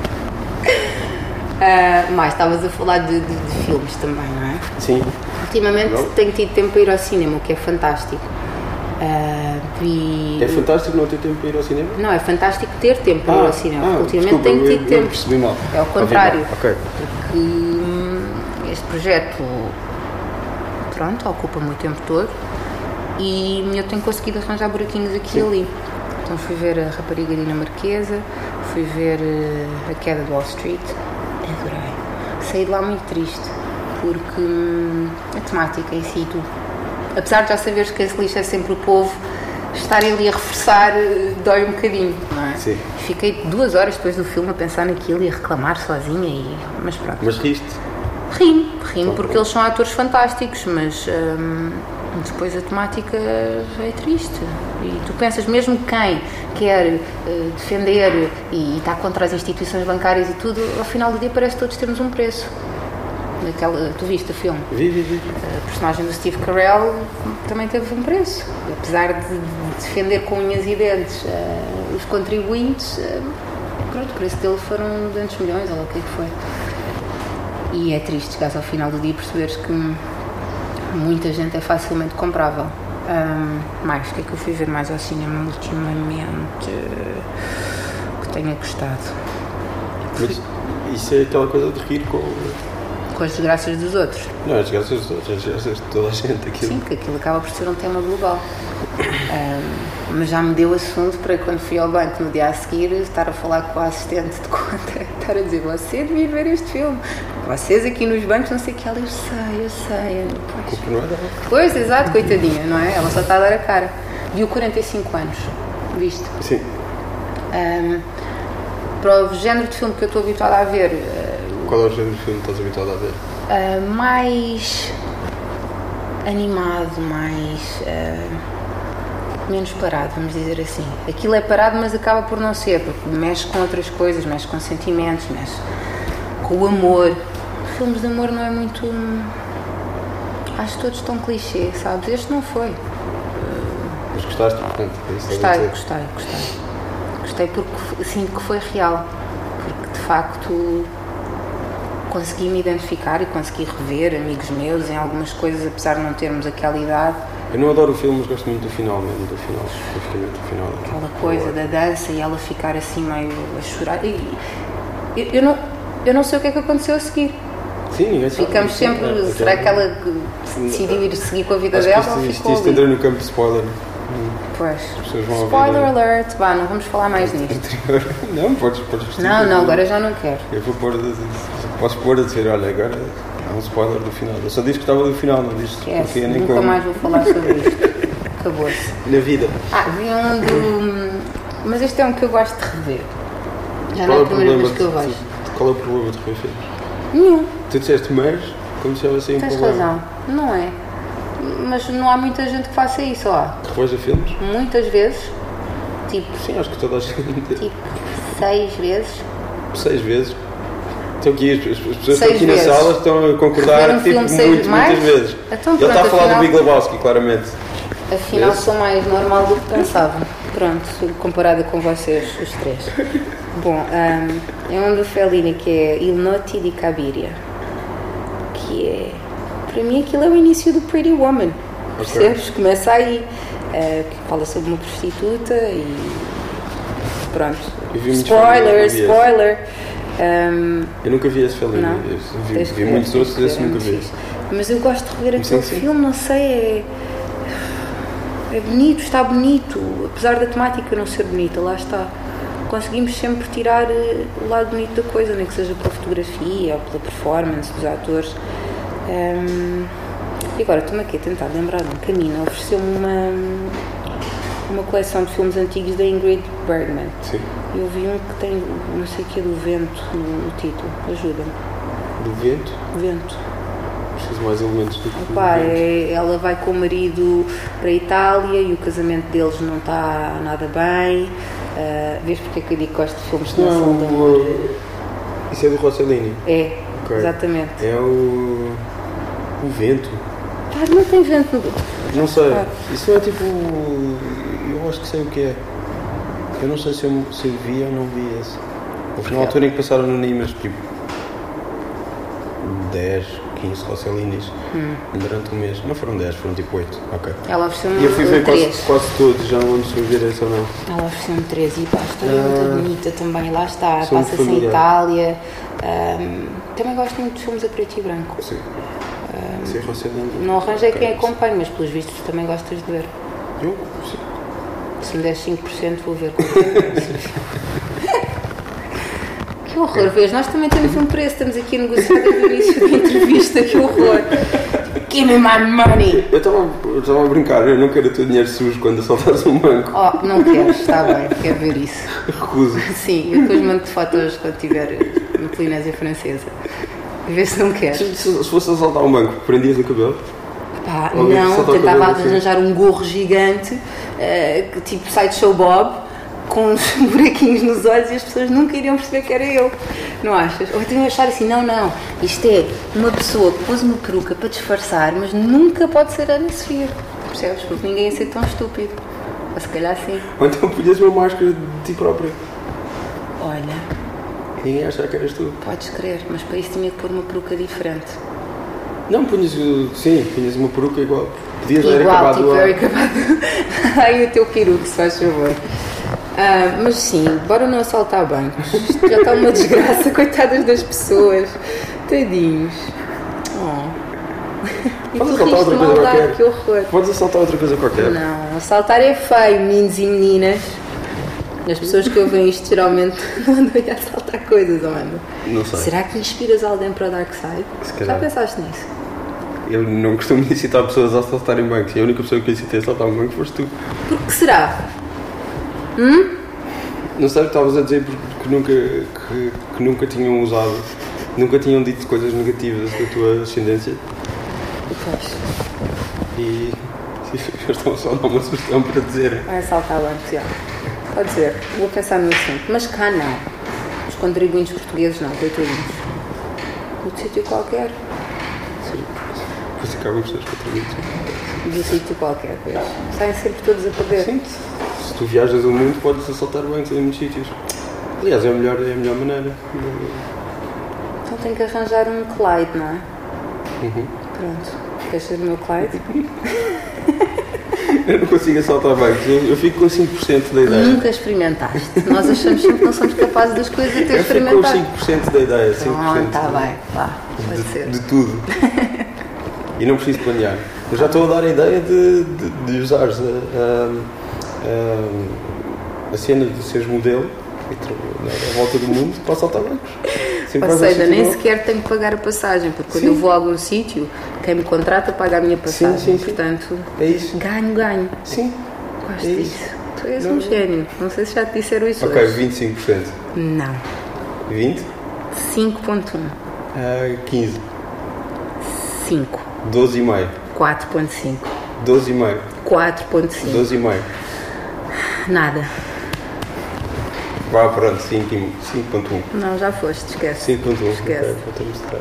Mas estavas a falar de filmes também, não é? Sim. Ultimamente tenho tido tempo para ir ao cinema, o que é fantástico. É fantástico não ter tempo para ir ao cinema? Não, é fantástico ter tempo para ir ao cinema. Ultimamente desculpa, tenho tido tempo. Percebi mal. É ao contrário. Okay. Porque este projeto, pronto, ocupa o meu tempo todo e eu tenho conseguido arranjar buraquinhos aqui e ali. Então fui ver a Rapariga Dinamarquesa, fui ver A Queda de Wall Street, adorei. Saí de lá muito triste, porque a temática em si, apesar de já saberes que esse lixo é sempre o povo, estar ali a reforçar dói um bocadinho, não é? Sim. Fiquei 2 horas depois do filme a pensar naquilo e a reclamar sozinha, mas pronto. Mas riste? Rimo porque eles são atores fantásticos, mas depois a temática é triste. E tu pensas, mesmo quem quer defender e está contra as instituições bancárias e tudo, ao final do dia parece que todos temos um preço. Tu viste o filme? Vi. A personagem do Steve Carell também teve um preço. Apesar de defender com unhas e dentes os contribuintes, pronto, o preço dele foram 200 milhões, ou o que é que foi. E é triste chegares ao final do dia e perceberes que muita gente é facilmente comprável. O que é que eu fui ver mais ao cinema ultimamente que tenha gostado? Isso é aquela coisa de rir Com as desgraças dos outros. Não, as desgraças dos outros, as desgraças de toda a gente. Aquilo. Sim, que aquilo acaba por ser um tema global. Mas já me deu assunto para quando fui ao banco no dia a seguir estar a falar com a assistente de conta, estar a dizer, você devia ver este filme. Vocês aqui nos bancos, não sei o que, ela, eu sei. Culpa não é dela. Pois, exato, coitadinha, não é? Ela só está a dar a cara. Viu 45 anos, viste? Sim. Para o género de filme que eu estou habituada a ver... Qual é o género de filme que estás habituada a ver? Mais animado, mais... menos parado, vamos dizer assim. Aquilo é parado, mas acaba por não ser, porque mexe com outras coisas, mexe com sentimentos, mexe com o amor. Filmes de amor não é muito... Acho todos tão clichê, sabes? Este não foi. Mas gostaste, portanto? Gostei porque sinto que foi real. Porque, de facto, consegui me identificar e consegui rever amigos meus em algumas coisas, apesar de não termos aquela idade. Eu não adoro o filme, mas gosto muito do final mesmo, especificamente do final. Aquela coisa da dança e ela ficar assim meio a chorar. Eu não sei o que é que aconteceu a seguir. Sim, ninguém sabe. Ficamos sempre... Será que ela decidiu ir seguir com a vida dela ou ficou isto entra no campo de spoiler. Pois. Vão Spoiler ouvir, alert. Vá, não vamos falar mais nisto. Não, podes Não, agora já não quero. Eu vou pôr... Posso pôr a dizer, olha, agora... Há um spoiler do final. Eu só disse que estava do final, não disse porque nem nunca como. mais vou falar sobre isto. Acabou-se. Na vida. Vi um do... Mas este é um que eu gosto de rever. Já não é a primeira vez que eu vejo. Qual é o problema de rever filmes? Nenhum. Tu disseste mas, como se fosse um Tens problema. razão. Não é. Mas não há muita gente que faça isso, ó. Reveja filmes? Muitas vezes. Tipo... Sim, acho que toda a gente... Tipo, 6 vezes. 6 vezes? Então aqui, as pessoas que estão aqui vezes. na sala estão a concordar tipo, muitas vezes. Então, ele está a falar afinal, do Big Lebowski, claramente. Afinal sou mais normal do que pensava. Pronto, comparada com vocês, os três. Bom, é um do Fellini que é Il Notti di Cabiria. Que é... Para mim aquilo é o início do Pretty Woman. Percebes? Começa aí. Que fala sobre uma prostituta e... Pronto. Spoiler. Eu nunca vi esse filme. Vi muitos outros, esse nunca vi. Mas eu gosto de rever aquele filme, não sei, é bonito, está bonito, apesar da temática não ser bonita, lá está. Conseguimos sempre tirar o lado bonito da coisa, nem que seja pela fotografia ou pela performance dos atores. E agora estou-me aqui a tentar lembrar de um caminho, ofereceu-me uma coleção de filmes antigos da Ingrid Bergman. Sim. Eu vi um que tem, não sei o que, do vento no título. Ajuda-me. Do vento? Vento. Preciso mais elementos do que ela vai com o marido para a Itália e o casamento deles não está nada bem. Vês porque é que eu digo que gosto de filmes que não são de amor? Isso é do Rossellini? É, okay. Exatamente. É o vento. Não tem vento no... Não sei. Isso é tipo... Eu acho que sei o que é. Eu não sei se eu vi ou não vi esse. Houve uma altura em que passaram no Nimas, tipo 10, 15 Rossellinis durante um mês. Não foram 10, foram tipo 8. Ok. Ela ofereceu-me 3. E eu fui ver quase todos, já não lembro se eu vi esse ou não. Ela ofereceu-me 3 e pá, a história é muito bonita também. Lá está, passa-se em Itália. Também gosto muito de filmes a preto e branco. Sim. Sim, Rossellini. Não arranjei quem acompanhe, mas pelos vistos também gostas de ver. Eu? Sim. Se me der 5% vou ver com Que horror, vês? Nós também temos um preço, estamos aqui a negociar desde o início da entrevista, que horror. Give me my money! Eu estava a brincar, eu não quero o teu dinheiro sujo quando assaltares um banco. Oh, não queres, está bem, quero ver isso. Recuso. Sim, eu depois mando-te fotos quando estiver na Polinésia Francesa. E vê se não queres. Se fosse assaltar um banco, prendias o cabelo? Pá, não, tentava arranjar um gorro gigante, tipo Sideshow Bob, com uns buraquinhos nos olhos e as pessoas nunca iriam perceber que era eu, não achas? Ou então iam achar assim, não, isto é uma pessoa que pôs uma peruca para disfarçar, mas nunca pode ser a Ana Sofia, percebes? Porque ninguém ia ser tão estúpido, ou se calhar sim. Ou então punhas uma máscara de ti própria. Olha... Ninguém ia achar que eras tu. Podes crer, mas para isso tinha que pôr uma peruca diferente. Não, punhas uma peruca igual. Podias igual, acabado tipo, eu acabado. Ai, o teu peruca, se faz favor. Mas sim, bora não assaltar bancos. Isto já está uma desgraça, coitadas das pessoas. Tadinhos. E Podes tu assaltar riste outra mal coisa dar, qualquer. que horror. Podes assaltar outra coisa qualquer. Não, assaltar é feio, meninos e meninas. As pessoas que ouvem isto geralmente não andam a assaltar coisas, ou andam? Não sei. Será que inspiras alguém para o Dark Side? Se Já calhar. pensaste nisso? Eu não costumo incitar pessoas a assaltarem bancos. E a única pessoa que eu incitei a assaltar um banco foste tu. Por que será? Não sei o que estavas a dizer que nunca tinham usado, nunca tinham dito coisas negativas da tua ascendência. Pois. E eu estou só a dar uma sugestão para dizer. Vai assaltar bancos, já. Pode ser, vou pensar no assunto. Mas cá não. Os contribuintes portugueses não, coitadinhos. De sítio qualquer. Sim, depois acabam os teus contributos. De sítio qualquer, pois. Saem sempre todos a perder. Sim, se tu viajas o mundo, podes assaltar bancos em muitos sítios. Aliás, é a melhor maneira. Então tenho que arranjar um Clyde, não é? Uhum. Pronto. Queres ser o meu Clyde? Eu não consigo assaltar bancos, eu fico com 5% da ideia. Nunca experimentaste. Nós achamos sempre que não somos capazes das coisas de ter Eu fico com experimentado. 5% da ideia, 5%. Pronto, está bem. Vá, pode ser. De tudo. E não preciso planear. Eu já estou a dar a ideia de usares a cena de seres modelo e à volta do mundo para assaltar bancos. Sempre Ou vais ao seja, sítio nem novo. sequer tenho que pagar a passagem, porque quando Sim. eu vou a algum sítio, quem me contrata paga a minha passagem. Sim. Portanto, É isso. ganho. Sim. Gosto É isso. disso. Tu és Não. um gênio. Não sei se já te disseram isso Ok, hoje. 25%. Não. 20? 5.1. 15. 5. 12,5. 4.5. 12,5. 4.5. 12,5. Nada. Vá, pronto, 5,1. Não, já foste. Esquece. 5,1. Esquece. Ok, voltamos de trás.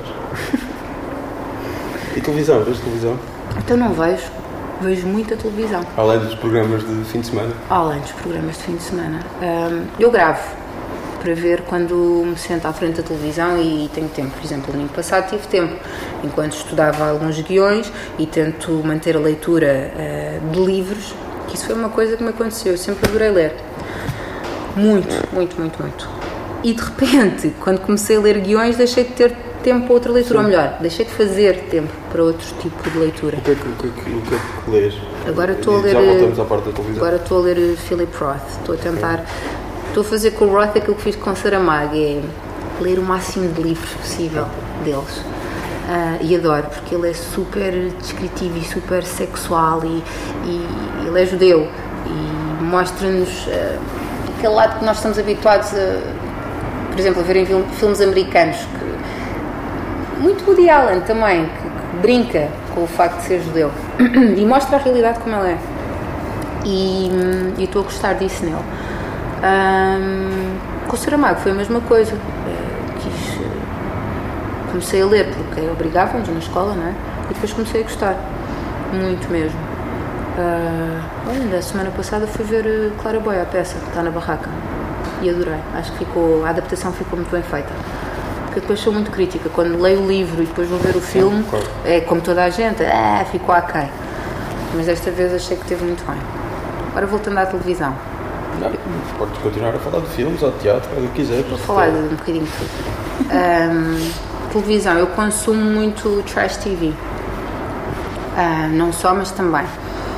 E televisão? Vês televisão? Então não vejo. Vejo muita televisão. Além dos programas de fim de semana? Além dos programas de fim de semana. Eu gravo para ver quando me sento à frente da televisão e tenho tempo. Por exemplo, no ano passado tive tempo, enquanto estudava alguns guiões e tento manter a leitura de livros, que isso foi uma coisa que me aconteceu. Eu sempre adorei ler. Muito. E de repente, quando comecei a ler guiões, deixei de ter tempo para outra leitura. Sim. Ou melhor, deixei de fazer tempo para outro tipo de leitura. O que é que lês? Agora estou a ler. Já voltamos à parte da televisão. Agora estou a ler Philip Roth. Estou a tentar. Estou a fazer com o Roth aquilo que fiz com Saramago, é ler o máximo de livros possível deles. E adoro, porque ele é super descritivo e super sexual e ele é judeu e mostra-nos aquele lado que nós estamos habituados a, por exemplo, a ver em filmes americanos, muito Woody Allen também, que brinca com o facto de ser judeu e mostra a realidade como ela é. E estou a gostar disso nele. Com o Saramago foi a mesma coisa. Comecei a ler porque obrigavam-nos na escola, não é? E depois comecei a gostar. Muito mesmo. Olha, a semana passada fui ver Clara Boia, a peça, que está na barraca. E adorei. Acho que a adaptação ficou muito bem feita. Porque depois sou muito crítica. Quando leio o livro e depois vou ver o filme, claro. É como toda a gente, ficou aquém. Mas desta vez achei que esteve muito bem. Agora voltando à televisão. Não, podes continuar a falar de filmes ou de teatro, o que quiser. Vou falar de um bocadinho de tudo. Televisão, eu consumo muito trash TV. Não só, mas também.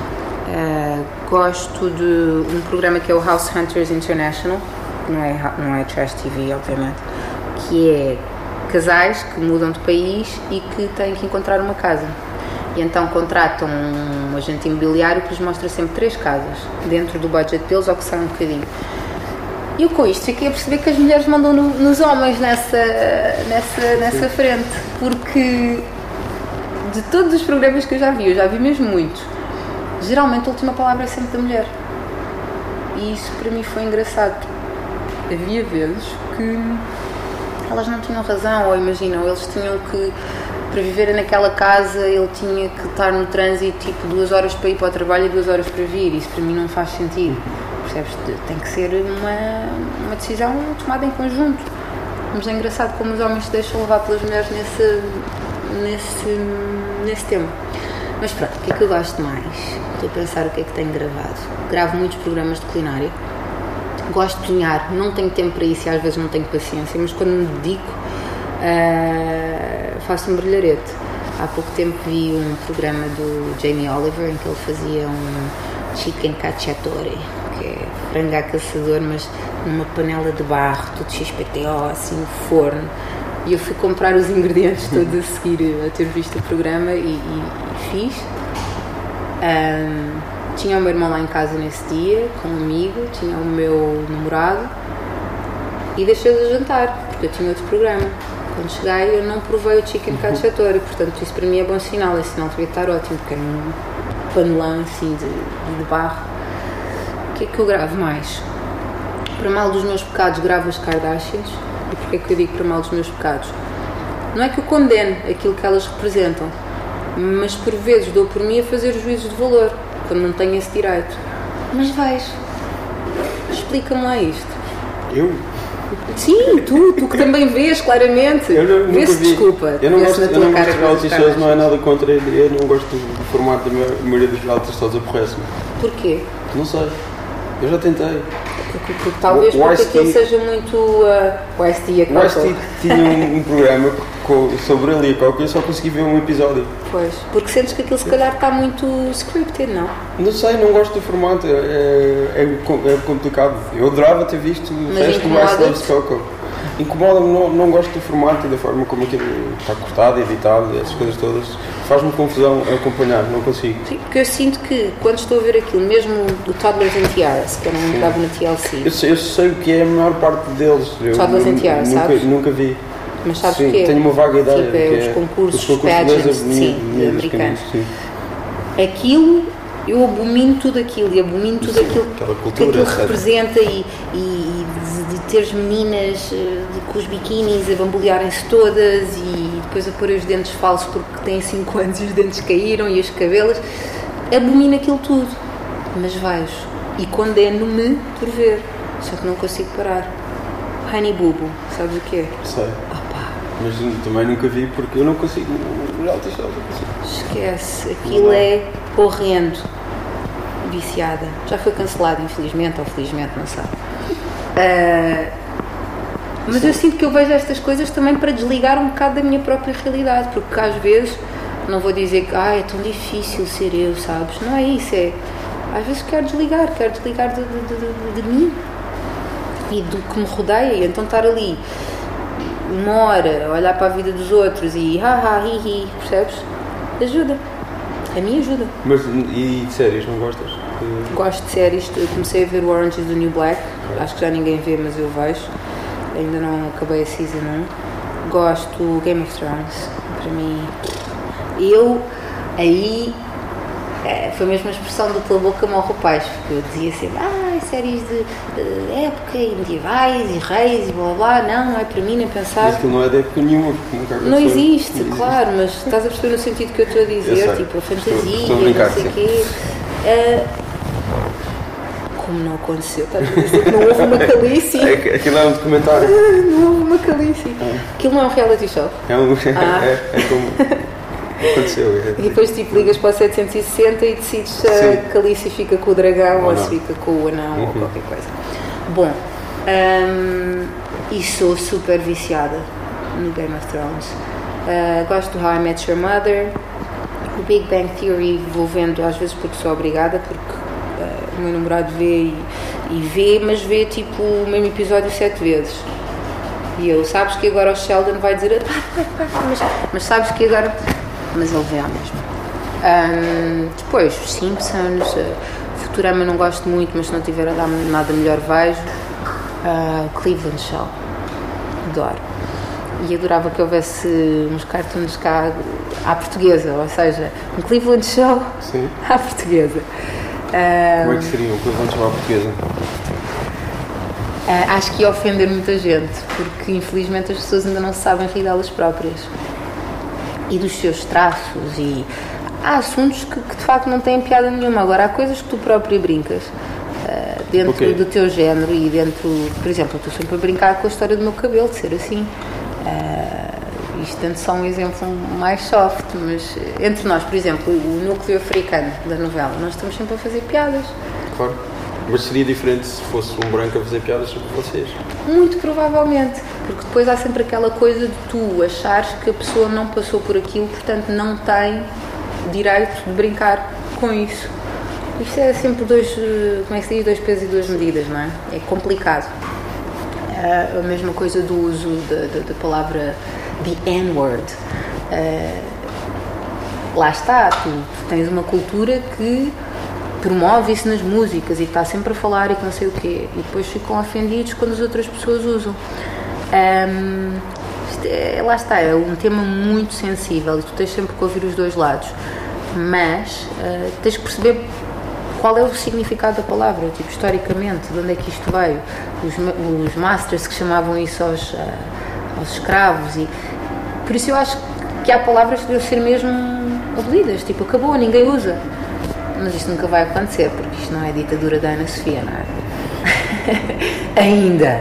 Gosto de um programa que é o House Hunters International, não é trash TV, obviamente, que é casais que mudam de país e que têm que encontrar uma casa. E então contratam um agente imobiliário que lhes mostra sempre 3 casas, dentro do budget deles, ou que sai um bocadinho. E eu com isto fiquei a perceber que as mulheres mandam nos homens nessa frente, porque de todos os programas que eu já vi mesmo muitos, geralmente a última palavra é sempre da mulher. E isso para mim foi engraçado. Havia vezes que elas não tinham razão, ou imaginam, eles tinham que, para viver naquela casa, ele tinha que estar no trânsito tipo 2 horas para ir para o trabalho e 2 horas para vir. Isso para mim não faz sentido. Percebes? Tem que ser uma decisão tomada em conjunto. Mas é engraçado como os homens se deixam levar pelas mulheres nesse tema. Mas pronto, o que é que eu gosto mais? Estou a pensar o que é que tenho gravado. Gravo muitos programas de culinária. Gosto de cozinhar, não tenho tempo para isso e às vezes não tenho paciência, mas quando me dedico, faço um brilharete. Há pouco tempo vi um programa do Jamie Oliver em que ele fazia um chicken cacciatore, que é frango a caçador, mas numa panela de barro, tudo XPTO, assim, no forno. E eu fui comprar os ingredientes todos a seguir a ter visto o programa e fiz. Tinha o meu irmão lá em casa nesse dia, com um amigo, tinha o meu namorado e deixei-os a jantar, porque eu tinha outro programa. Quando cheguei eu não provei o chicken cacciatore, portanto isso para mim é bom sinal, esse sinal devia estar ótimo, porque é um panelão assim de barro. O que é que eu gravo mais? Para mal dos meus pecados gravo as Kardashians. E porquê é que eu digo para mal dos meus pecados? Não é que eu condene aquilo que elas representam, mas por vezes dou por mim a fazer juízos de valor, quando não tenho esse direito. Mas vais, explica-me lá isto. Eu? Sim, tu que também vês claramente. Vê-se, desculpa. Eu não gosto de reality shows, não é nada contra ele. Eu não gosto do formato da maioria dos reality shows, aborrece-me. Porquê? Não sei. Eu já tentei. Porque talvez porque aquilo seja muito. O Ice-T e a Coco. O Ice-T tinha um programa sobre ele e a Coco e eu só consegui ver um episódio. Pois, porque sentes que aquilo se calhar está muito scripted, não? Não sei, não gosto do formato, é complicado. Eu adorava ter visto o resto do Ice Loves Coco. Incomoda-me, não gosto do formato e da forma como aquilo está cortado, editado, essas coisas todas. Faz-me confusão acompanhar, não consigo. Sim, porque eu sinto que quando estou a ver aquilo, mesmo o Toddlers and Tiaras, que eu não entrava na TLC. Eu sei o que é a maior parte deles. Toddlers and Tiaras, sabes? Nunca vi. Mas sabes o que é? Tenho uma vaga ideia. Tipo, os concursos pageants, americanos. Sim. Aquilo, eu abomino tudo aquilo e abomino tudo aquilo que aquilo representa e de teres meninas com os biquínis a bambolearem-se todas e depois a pôr os dentes falsos porque têm 5 anos e os dentes caíram e as cabelas. Abomino aquilo tudo, mas vais e condeno-me por ver, só que não consigo parar. Honey Boo Boo, sabes o que é? Sei. Mas também nunca vi porque eu não consigo. Reality shows não consigo. Esquece, aquilo é horrendo. Viciada. Já foi cancelado, infelizmente ou felizmente, não sabe. Mas eu sinto que eu vejo estas coisas também para desligar um bocado da minha própria realidade, porque às vezes não vou dizer que é tão difícil ser eu, sabes? Não é isso, é às vezes quero desligar de mim e do que me rodeia, e então estar ali uma hora a olhar para a vida dos outros e hi, percebes? Ajuda. A mim ajuda. Mas e de séries, não gostas? Gosto de séries. Eu comecei a ver o Orange is the New Black. Acho que já ninguém vê, mas eu vejo. Ainda não acabei a Season 1. Gosto do Game of Thrones. Para mim, foi a mesma expressão do pela boca morre o peixe, porque eu dizia sempre, séries de época e medievais e reis e blá blá, não é para mim nem pensar. Mas aquilo não é de época nenhuma, não existe, claro, mas estás a perceber no sentido que eu estou a dizer, tipo a fantasia, estou a brincar, não sei o quê. Como não aconteceu, estás a dizer que não houve uma calice. Aquilo é um documentário. Não houve uma calice. Aquilo não é um reality show. É como aconteceu. E depois tipo ligas para o 760 e decides se a Calice fica com o dragão ou se fica com o anão ou qualquer coisa. Bom, e sou super viciada no Game of Thrones. Gosto do How I Met Your Mother. O Big Bang Theory vou vendo às vezes porque sou obrigada, porque o meu namorado vê e vê, mas vê tipo o mesmo episódio 7 vezes. E eu, sabes que agora o Sheldon vai dizer mas sabes que agora... Mas ele vê à mesma. Depois, os Simpsons, Futurama não gosto muito, mas se não tiver a dar nada melhor vejo. Cleveland Show, adoro. E adorava que houvesse uns cartoons cá à portuguesa, ou seja, um Cleveland Show à portuguesa. Como é que seria um Cleveland Show à portuguesa? Acho que ia ofender muita gente, porque infelizmente as pessoas ainda não sabem rir delas próprias. E dos seus traços, e há assuntos que de facto não têm piada nenhuma. Agora, há coisas que tu próprio brincas dentro do teu género e dentro, por exemplo, eu estou sempre a brincar com a história do meu cabelo, de ser assim. Isto tanto só um exemplo mais soft, mas entre nós, por exemplo, o núcleo africano da novela, nós estamos sempre a fazer piadas. Claro. Mas seria diferente se fosse um branco a fazer piadas sobre vocês? Muito provavelmente, porque depois há sempre aquela coisa de tu achares que a pessoa não passou por aquilo, portanto não tem direito de brincar com isso. Isto é sempre dois pesos e duas medidas, não é? É complicado. A mesma coisa do uso da palavra the N-word. Lá está, tu tens uma cultura que promove isso nas músicas e está sempre a falar e que não sei o quê, e depois ficam ofendidos quando as outras pessoas usam. Lá está, é um tema muito sensível e tu tens sempre que ouvir os dois lados, mas tens que perceber qual é o significado da palavra, tipo, historicamente, de onde é que isto veio. Os masters que chamavam isso aos escravos, e por isso eu acho que há palavras que devem ser mesmo abolidas, tipo, acabou, ninguém usa. Mas isto nunca vai acontecer, porque isto não é a ditadura da Ana Sofia, não é? Ainda.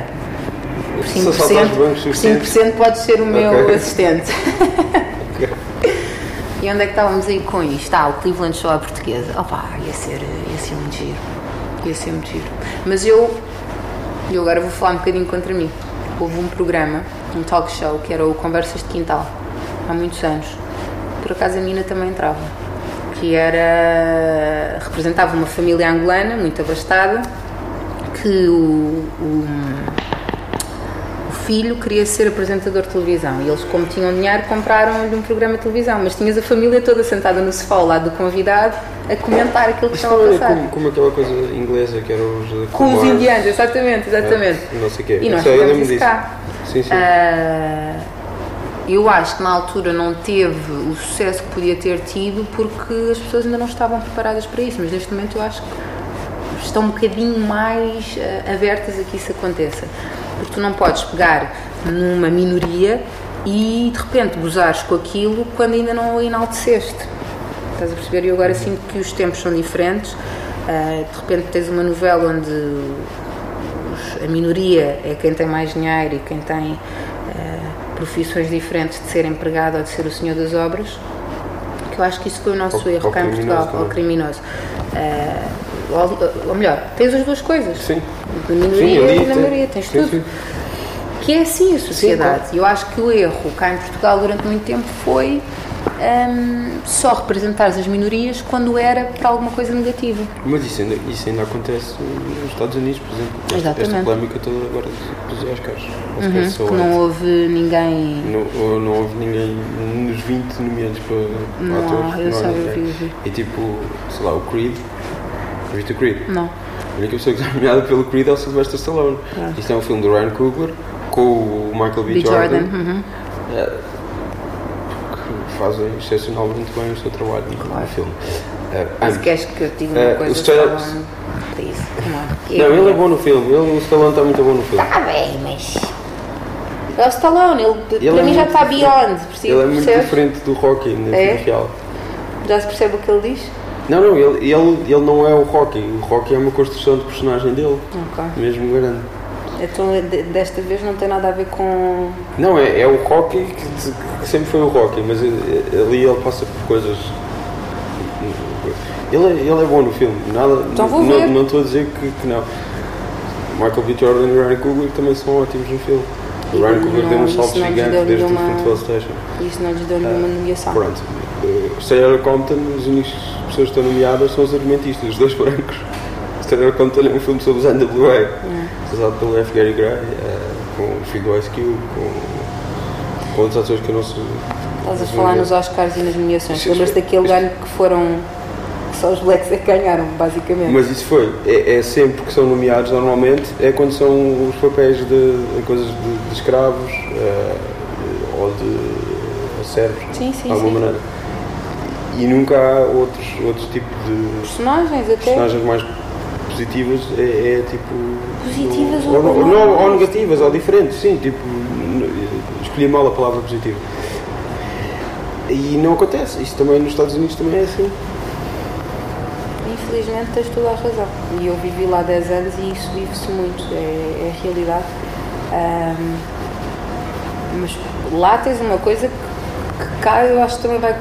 Por 5% pode ser o meu assistente. Okay. E onde é que estávamos aí com isto? O Cleveland Show à portuguesa. Opa, ia ser muito giro. Ia ser muito giro. Mas eu agora vou falar um bocadinho contra mim. Houve um programa, um talk show, que era o Conversas de Quintal, há muitos anos. Por acaso a Mina também entrava. Que representava uma família angolana muito abastada, que o filho queria ser apresentador de televisão e eles, como tinham dinheiro, compraram-lhe um programa de televisão, mas tinhas a família toda sentada no sofá ao lado do convidado a comentar aquilo que estava a passar. Como aquela coisa inglesa que era os... Com os indianos, exatamente. Não sei o quê. E nós fizemos isso cá. Sim. Eu acho que na altura não teve o sucesso que podia ter tido porque as pessoas ainda não estavam preparadas para isso, mas neste momento eu acho que estão um bocadinho mais abertas a que isso aconteça, porque tu não podes pegar numa minoria e de repente gozares com aquilo quando ainda não o enalteceste. Estás a perceber? E eu agora sinto que os tempos são diferentes. De repente tens uma novela onde a minoria é quem tem mais dinheiro e quem tem profissões diferentes de ser empregado ou de ser o senhor das obras, que eu acho que isso foi o nosso erro cá em Portugal, ou criminoso. Ou melhor, tens as duas coisas. Sim. Na minoria e na maioria, tens tudo. Sim. Que é assim a sociedade. E eu acho que o erro cá em Portugal durante muito tempo foi só representar as minorias quando era para alguma coisa negativa. Mas isso ainda acontece nos Estados Unidos, por exemplo. Esta polémica toda agora dos Oscars. Que não houve ninguém... Não houve ninguém nos 20 nomeados para atores. Eu vi. E tipo, sei lá, o Creed. Viste o Creed? Não. A única pessoa que está nomeada pelo Creed é o Sylvester Stallone. Isto é um filme do Ryan Coogler com o Michael B. Jordan. Que fazem excepcionalmente bem o seu trabalho no filme. Se queres que eu diga uma coisa sobre isso? Não, ele é bom no filme. O Stallone está muito bom no filme. Está bem, mas... É o Stallone, ele para mim já está beyond. Ele é muito diferente do Rocky na vida real. Já se percebe o que ele diz? Não, ele não é o Rocky. O Rocky é uma construção de personagem dele. Mesmo grande. Então desta vez não tem nada a ver com... Não, é o Rocky que sempre foi o Rocky, mas ali ele passa por coisas... Ele é bom no filme, então vou ver. Não estou a dizer que não. Michael B. Jordan e Ryan Coogler também são ótimos no filme. O Ryan Coogler deu um salto gigante desde o Fruitvale Station. Isso não lhes deu nenhuma nomeação. Pronto. Sarah Compton, as únicas pessoas que estão nomeadas são os argumentistas, os dois brancos. Sarah Compton é um filme sobre os NWA, usado pelo F. Gary Gray, com o filho do Ice Cube, com outros atores que eu não sei. Estás a falar nos Oscars e nas nomeações. Lembras-te daquele ano que só os blacks é que ganharam, basicamente? Mas isso foi. É sempre que são nomeados, normalmente, é quando são os papéis de coisas de escravos ou de servos, de alguma maneira. E nunca há outros tipos de personagens mais positivas, tipo... Positivas ou negativas, ou diferentes, sim, tipo, escolhi mal a palavra positiva. E não acontece, isso também nos Estados Unidos também é assim. Infelizmente tens toda a razão, e eu vivi lá 10 anos e isso vive-se muito, é a realidade. Mas lá tens uma coisa que cá eu acho que também vais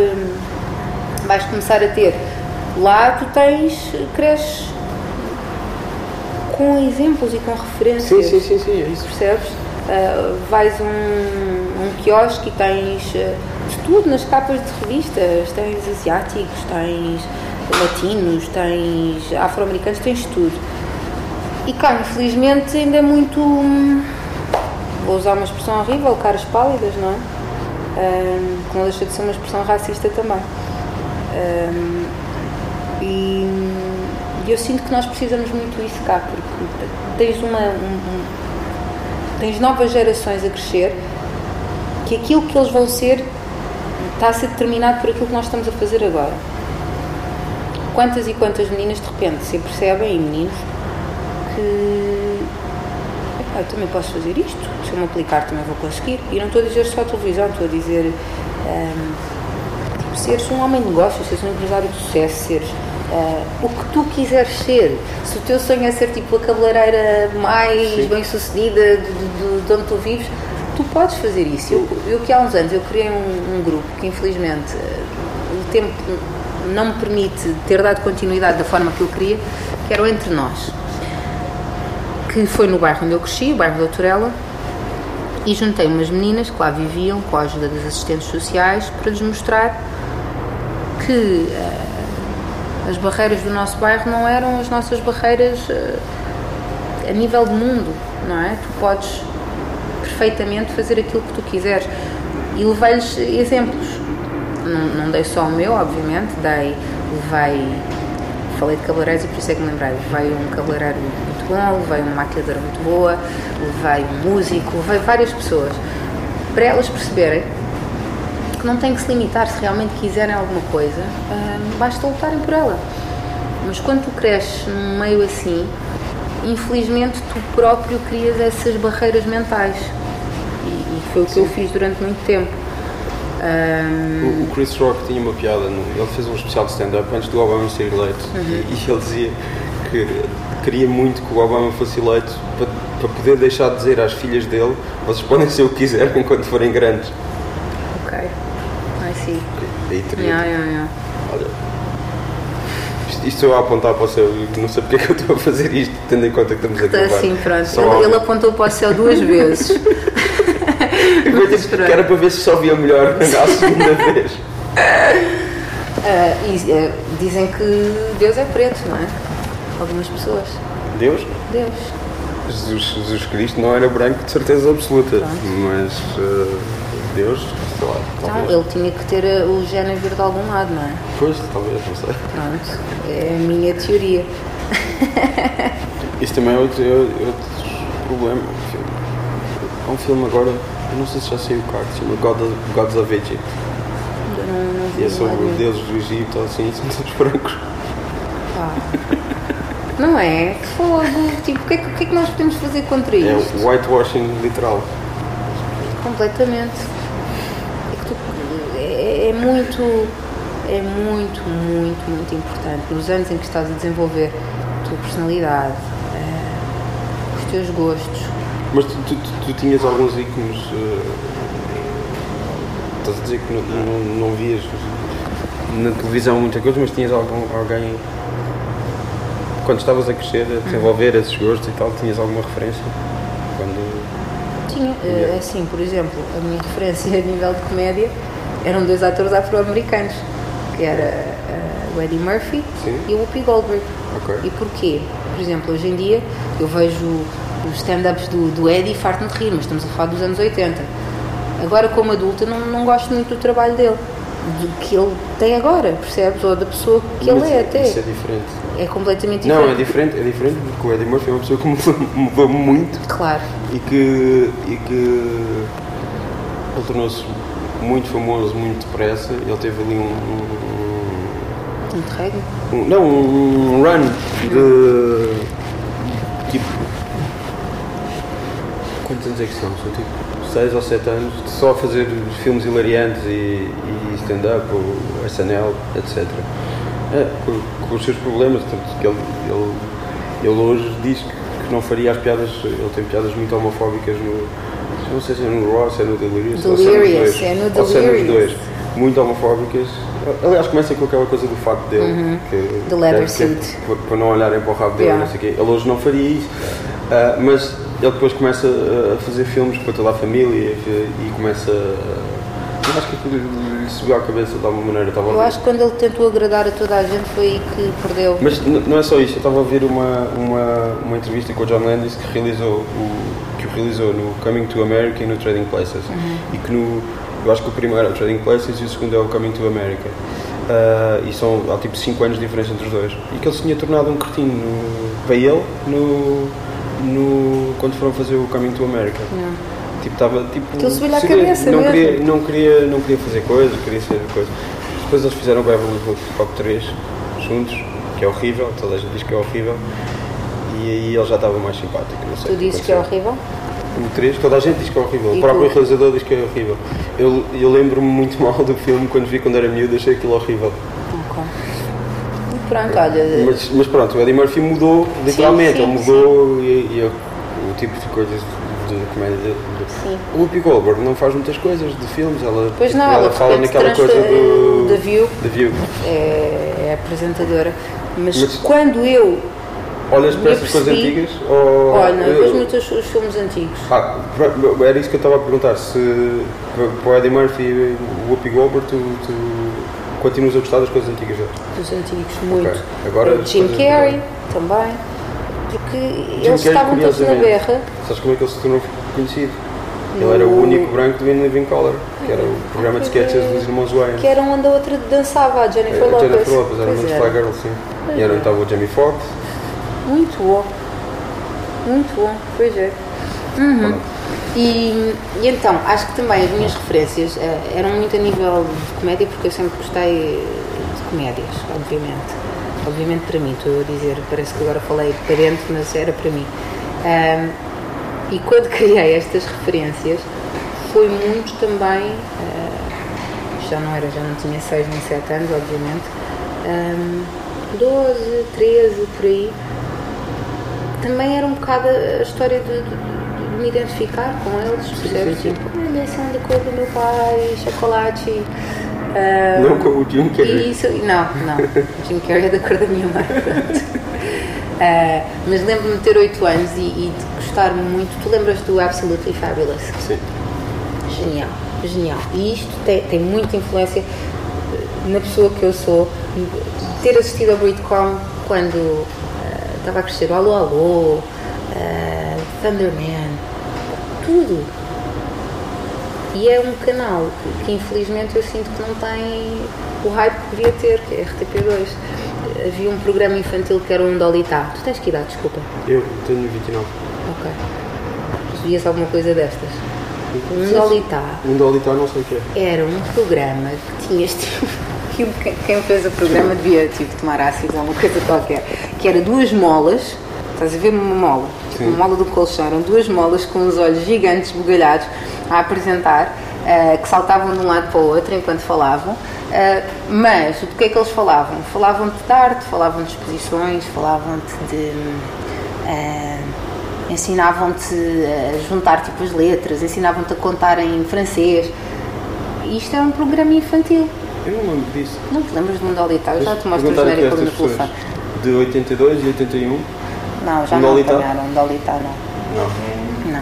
começar a ter. Lá tu cresces com exemplos e com referências. Sim, é isso. Percebes? Vais a um quiosque e tens de tudo nas capas de revistas. Tens asiáticos, tens latinos, tens afro-americanos, tens tudo. E cá, infelizmente, ainda é muito... vou usar uma expressão horrível, caras pálidas, não é? Que não deixa de ser uma expressão racista também. E eu sinto que nós precisamos muito disso cá, porque tens novas gerações a crescer, que aquilo que eles vão ser está a ser determinado por aquilo que nós estamos a fazer agora. Quantas e quantas meninas de repente se percebem, e meninos, que eu também posso fazer isto, se eu me aplicar também vou conseguir. E não estou a dizer só a televisão, estou a dizer seres um homem de negócios, seres um empresário de sucesso, seres o que tu quiseres ser. Se o teu sonho é ser tipo a cabeleireira mais bem sucedida de onde tu vives, tu podes fazer isso. Eu que há uns anos eu criei um grupo que infelizmente o tempo não me permite ter dado continuidade da forma que eu queria, que era o Entre Nós, que foi no bairro onde eu cresci, o bairro da Torela, e juntei umas meninas que lá viviam com a ajuda das assistentes sociais para lhes mostrar que as barreiras do nosso bairro não eram as nossas barreiras a nível de mundo, não é? Tu podes perfeitamente fazer aquilo que tu quiseres, e levei-lhes exemplos. Não dei só o meu, obviamente, falei de cabeleireiros e por isso é que me lembrei. Levei um cabeleireiro muito bom, levei uma maquilhadora muito boa, levei um músico, levei várias pessoas, para elas perceberem que não têm que se limitar. Se realmente quiserem alguma coisa, basta lutarem por ela. Mas quando tu cresces num meio assim, infelizmente tu próprio crias essas barreiras mentais, e foi o que eu fiz durante muito tempo. O Chris Rock tinha uma piada, ele fez um especial de stand-up antes do Obama ser eleito, e ele dizia que queria muito que o Obama fosse eleito para poder deixar de dizer às filhas dele: vocês podem ser o que quiserem quando forem grandes. Ok, I see. Aí teria. Yeah. Olha, isto eu a apontar para o céu, e não sei porque é que eu estou a fazer isto, tendo em conta que estamos a gravar. Sim, pronto, ele apontou para o céu 2 vezes. Que era para ver se só via melhor na segunda vez. Dizem que Deus é preto, não é? Algumas pessoas. Deus? Deus. Jesus Cristo não era branco de certeza absoluta. Pronto. Mas Deus, sei lá. Então, ele tinha que ter o gene a vir de algum lado, não é? Pois, talvez, não sei. Pronto, é a minha teoria. Isso também é outro problema. Há um filme agora, eu não sei se já saiu cá, que se chama Gods of Egypt. Não e é sobre os deuses do Egito, assim, são todos brancos. Não é? Fogo! Tipo, o que é que nós podemos fazer contra isto? É o whitewashing literal. Completamente. É muito importante, nos anos em que estás a desenvolver a tua personalidade, os teus gostos. Mas tu tinhas alguns ícones, estás a dizer que não vias na televisão muita coisa, mas tinhas alguém, quando estavas a crescer, a desenvolver esses gostos e tal, tinhas alguma referência? Tinha, assim, por exemplo, a minha referência a nível de comédia eram 2 atores afro-americanos, que era o Eddie Murphy e o Whoopi Goldberg. Okay. E porquê? Por exemplo, hoje em dia eu vejo os stand-ups do Eddie e farto-me de rir, mas estamos a falar dos anos 80. Agora, como adulta, não gosto muito do trabalho dele, do que ele tem agora, percebes? Ou da pessoa que ele é até. Isso é diferente. É completamente diferente. Não, é diferente porque o Eddie Murphy é uma pessoa que mudou muito. Claro. E que ele tornou-se muito famoso muito depressa. Ele teve ali um terreno? Um run de tipo, quantos anos é que são? São tipo 6 ou 7 anos de só fazer filmes hilariantes e stand-up, ou SNL, etc. Com os seus problemas, tanto que ele hoje diz que não faria as piadas. Ele tem piadas muito homofóbicas não sei se é no Raw, se é no Delirious. Delirious, é no Delirious. Ou se é nos dois, muito homofóbicas, Aliás, começa com aquela coisa do facto dele, The leather que é suit. para não olharem para o rabo dele, não sei o quê. Ele hoje não faria isso, mas ele depois começa a fazer filmes para toda a família e começa eu acho que aquilo lhe subiu à cabeça de alguma maneira. Eu acho que quando ele tentou agradar a toda a gente foi aí que perdeu. Mas não é só isso, eu estava a ouvir uma entrevista com o John Landis que realizou no Coming to America e no Trading Places. E que eu acho que o primeiro é o Trading Places e o segundo é o Coming to America. E há tipo 5 anos de diferença entre os dois. E que ele se tinha tornado um cretino para ele quando foram fazer o Coming to America. Estava tipo. Aquilo subiu-lhe à cabeça, não queria fazer coisa, queria ser coisa. Depois eles fizeram o Beverly Hills Cop 3 juntos, que é horrível, toda a gente diz que é horrível. E aí ele já estava mais simpático. Não sei tu dizes que é horrível? O 3, toda a gente diz que é horrível. E o próprio tu? realizador diz que é horrível. Eu lembro-me muito mal do filme quando era miúdo, achei aquilo horrível. Ok. E pronto, olha. Mas pronto, o Eddie Murphy mudou, literalmente, ele mudou e o tipo de coisas de comédia. O Whoopi Goldberg não faz muitas coisas de filmes, ela fala naquela coisa do The View. The View. É apresentadora. Mas quando eu. Olhas para essas coisas antigas? Olha, eu vejo muitos os filmes antigos. Era isso que eu estava a perguntar. Se para o Eddie Murphy e o Whoopi Goldberg, tu continuas a gostar das coisas antigas dele? Dos antigos, muito. Okay. Agora, Jim Carrey também. Porque eles estavam todos na berra. Sabes como é que ele se tornou conhecido? Ele era o único branco do In Living Color, que era o programa de sketches dos irmãos Wayans. Que era onde a outra dançava, a Jennifer Lopez. Jennifer Lopez, era muito Fly Girl, sim. E era onde estava o Jamie Foxx. Muito bom, pois é. E então, acho que também as minhas referências eram muito a nível de comédia, porque eu sempre gostei de comédias, obviamente para mim, estou a dizer, parece que agora falei para dentro, mas era para mim. E quando criei estas referências, foi muito também, já não tinha 6 nem 7 anos, obviamente, 12, 13, por aí. Também era um bocado a história de me identificar com eles, percebes? Tipo, olha, são da cor do meu pai, chocolate. Não com o Jim Carrey. Não, o Jim Carrey é da cor da minha mãe, pronto. Mas lembro-me de ter 8 anos e de gostar muito. Tu lembras do Absolutely Fabulous? Sim. Genial. E isto tem muita influência na pessoa que eu sou. Ter assistido ao Britcom quando estava a crescer o Alô Alô, Thunderman, tudo. E é um canal que infelizmente eu sinto que não tem o hype que devia ter, que é RTP2. Havia um programa infantil que era um Dolitá. Tu tens que idade, desculpa? Eu tenho 29. Ok. Vias alguma coisa destas? Um Dolitá. Um Dolitá não sei o que é. Era um programa que tinhas tipo... Quem fez o programa devia tomar ácido ou uma coisa qualquer. Que era 2 molas, estás a ver uma mola? Tipo, uma mola do colchão. Eram 2 molas com os olhos gigantes, bugalhados, a apresentar, que saltavam de um lado para o outro enquanto falavam. Mas do que é que eles falavam? Falavam-te de arte, falavam de exposições, falavam-te de... ensinavam-te a juntar tipo as letras, ensinavam-te a contar em francês. Isto é um programa infantil. Eu não lembro disso. Não te lembras do Mundolita? Eu já te mostro o genérico ali no telefone. De 82 e 81? Não, já não apanharam. Mundolita não.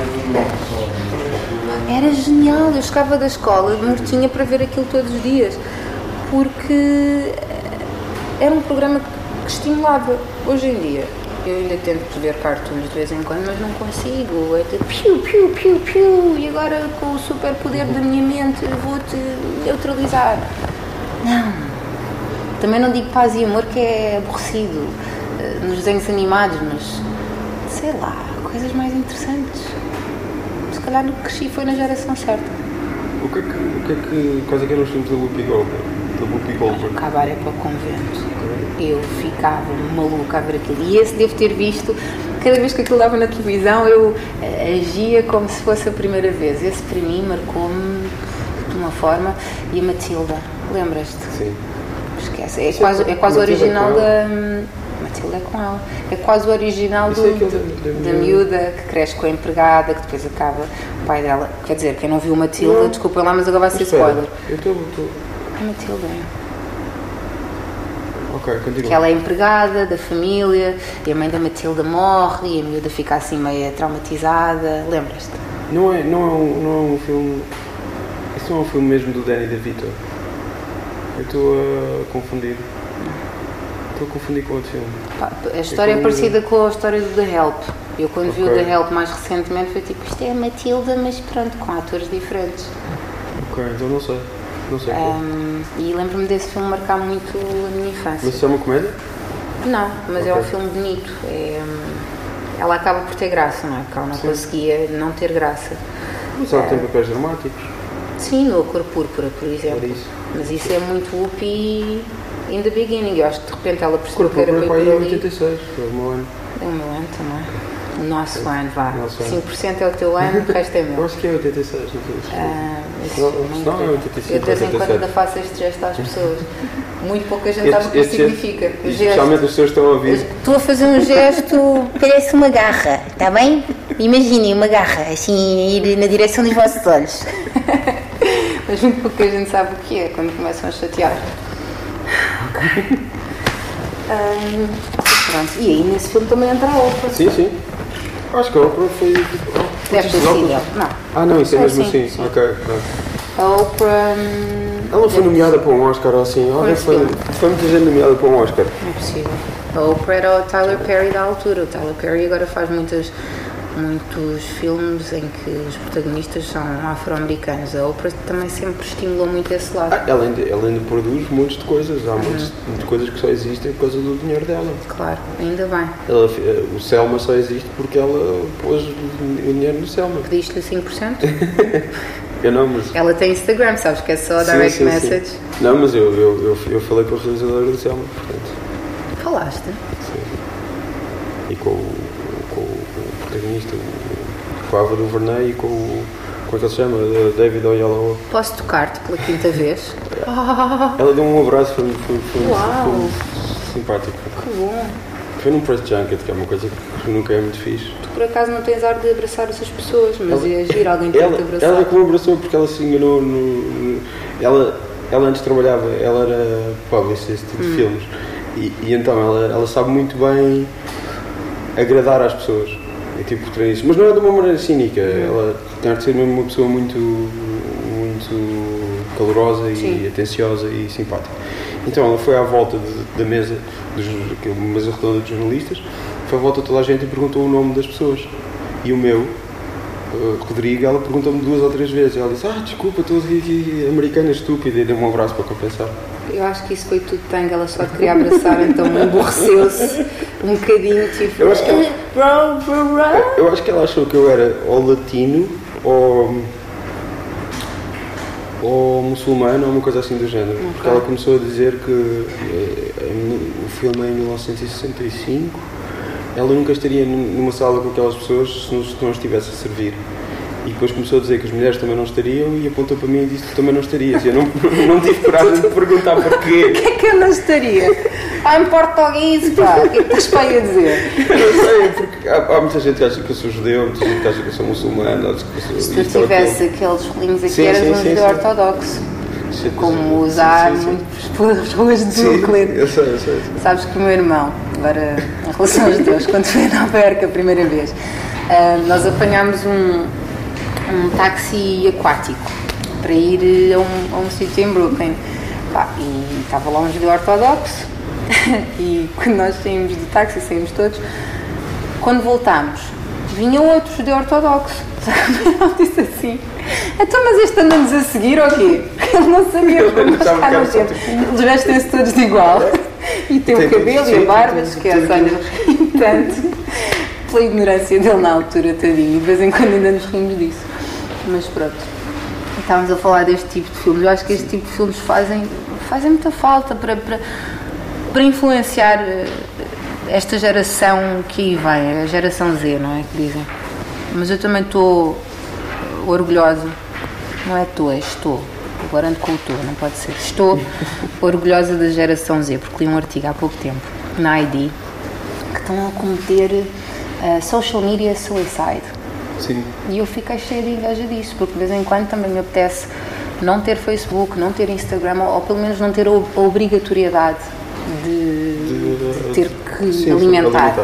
Era genial, eu chegava da escola mortinha para ver aquilo todos os dias, porque era um programa que estimulava. Hoje em dia eu ainda tento ver cartoons de vez em quando, mas não consigo. É de piu, piu, piu, piu, e agora com o super poder da minha mente vou-te neutralizar. Não. Também não digo paz e amor, que é aborrecido nos desenhos animados, mas sei lá, coisas mais interessantes. Se calhar no que cresci foi na geração certa. Quais é que eram os filmes da Whoopi Goldberg? Cabaré para o convento. Eu ficava maluca a ver aquilo. E esse devo ter visto, cada vez que aquilo dava na televisão, eu agia como se fosse a primeira vez. Esse para mim marcou-me de uma forma. E a Matilda, lembras-te? Sim. Esquece, é quase o original da... Matilda é com ela. É quase o original da miúda que cresce com a empregada, que depois acaba o pai dela. Quer dizer, quem não viu Matilda, desculpem lá, mas agora vai ser spoiler. A Matilda. Ok, continua. Que ela é empregada da família e a mãe da Matilda morre e a miúda fica assim meio traumatizada. Lembras-te? Não é um filme. Isso não é um filme mesmo do Danny DeVito. Eu estou a confundir. Estou a confundir com outro filme. A história é parecida com a história do The Help. Eu quando vi o The Help mais recentemente foi tipo, isto é a Matilda, mas pronto, com atores diferentes. Ok, então não sei. E lembro-me desse filme marcar muito a minha infância. Mas isso é uma comédia? Não, mas é um filme bonito. Ela acaba por ter graça, não é? Porque ela não conseguia não ter graça. Mas ela tem papéis dramáticos. Sim, no A Cor Púrpura, por exemplo. Isso. Mas isso é muito whoopee in the beginning. Eu acho que de repente ela percebeu que era meio por ali. ali. 86, foi o meu ano. É o meu ano também. O nosso ano, vá. Nosso ano. 5% é o teu ano, o resto é meu. Eu acho que é 86, não sei. Não, é 85, eu de vez em quando ainda faço este gesto às pessoas. Muito pouca gente sabe o que isso significa. Especialmente as pessoas que estão a ouvir. Estou a fazer um gesto, parece uma garra, está bem? Imaginem uma garra, assim, ir na direção dos vossos olhos. Mas muito pouca gente sabe o que é quando começam a chatear. Ok. Pronto. E aí nesse filme também entra a Oprah. Sim. Acho que a Oprah foi. Deve ter sido ela. Não. Ah, não, isso é mesmo sim. assim. Ok. A Oprah. Ela foi nomeada para um Oscar ou assim. Foi muita gente nomeada para um Oscar. Não é possível. A Oprah era o Tyler Perry da altura. O Tyler Perry agora faz muitos filmes em que os protagonistas são afro-americanos. A Oprah também sempre estimulou muito esse lado. Ela ainda produz montes de coisas. Há muitas coisas que só existem por causa do dinheiro dela. Claro, ainda bem. O Selma só existe porque ela pôs o dinheiro no Selma. Pediste-lhe 5%? Eu não, mas... Ela tem Instagram, sabes que é só direct message. Sim. Não, mas eu falei com a realizadora do Selma, portanto. Falaste? Sim. E com o protagonista, com a Ava DuVernay e como é que ele se chama? David Oyelowo. Posso tocar-te pela quinta vez? Ela deu um abraço, foi simpático. Que bom. Foi num press junket, que é uma coisa que nunca é muito fixe. Tu por acaso não tens ar de abraçar essas pessoas, mas ia agir alguém que te abraçar. Ela que me abraçou porque ela se enganou ela antes trabalhava, ela era publicist de filmes e então ela sabe muito bem agradar às pessoas. É tipo por isso, mas não é de uma maneira cínica. Ela tem de ser mesmo uma pessoa muito calorosa e atenciosa e simpática. Então ela foi à volta da mesa, uma mesa redonda de jornalistas, foi à volta de toda a gente e perguntou o nome das pessoas. E o meu, Rodrigo, ela perguntou-me 2 ou 3 vezes. Ela disse, desculpa, estou aqui americana estúpida, e deu-me um abraço para compensar. Eu acho que isso foi tudo tango, ela só te queria abraçar, então aborreceu-se um bocadinho, tipo... Eu acho que ela achou que eu era ou latino ou muçulmano ou uma coisa assim do género. Okay. Porque ela começou a dizer que o filme é em 1965, ela nunca estaria numa sala com aquelas pessoas se não estivesse a servir. E depois começou a dizer que as mulheres também não estariam e apontou para mim e disse que tu também não estarias. E eu não tive coragem de perguntar porquê. O que é que eu não estaria? Em português, pá! O que é que estás para aí a dizer? Eu não sei, porque há muita gente que acha que eu sou judeu, muita gente que acha que eu sou muçulmano. Se tu tivesse aqueles rolinhos aqui, eras um judeu ortodoxo. Como usar muito pelas ruas de Brooklyn. Eu sei. Sabes que o meu irmão, agora em relação aos judeus, quando foi a Nova Iorque a primeira vez, nós apanhámos um táxi aquático para ir a um sítio em Brooklyn. E estava lá um judeu ortodoxo e quando nós saímos do táxi, saímos todos, quando voltámos vinha outro judeu ortodoxo. Ele disse assim, então mas este anda-nos a seguir ou quê? Ele não sabia como está na gente. Eles vestem-se todos de igual e tem o cabelo e a barba, esquece, olha, tanto pela ignorância dele na altura, tadinho, de vez em quando ainda nos rimos disso. Mas pronto, estávamos a falar deste tipo de filmes. Eu acho que este tipo de filmes fazem muita falta para influenciar esta geração que aí vem, a geração Z, não é que dizem? Mas eu também estou orgulhosa, não é estou, agora ando com o estou, não pode ser, estou orgulhosa da geração Z, porque li um artigo há pouco tempo na ID que estão a cometer social media suicide. Sim. E eu fiquei cheia de inveja disso, porque de vez em quando também me apetece não ter Facebook, não ter Instagram, ou pelo menos não ter a obrigatoriedade de ter que alimentar.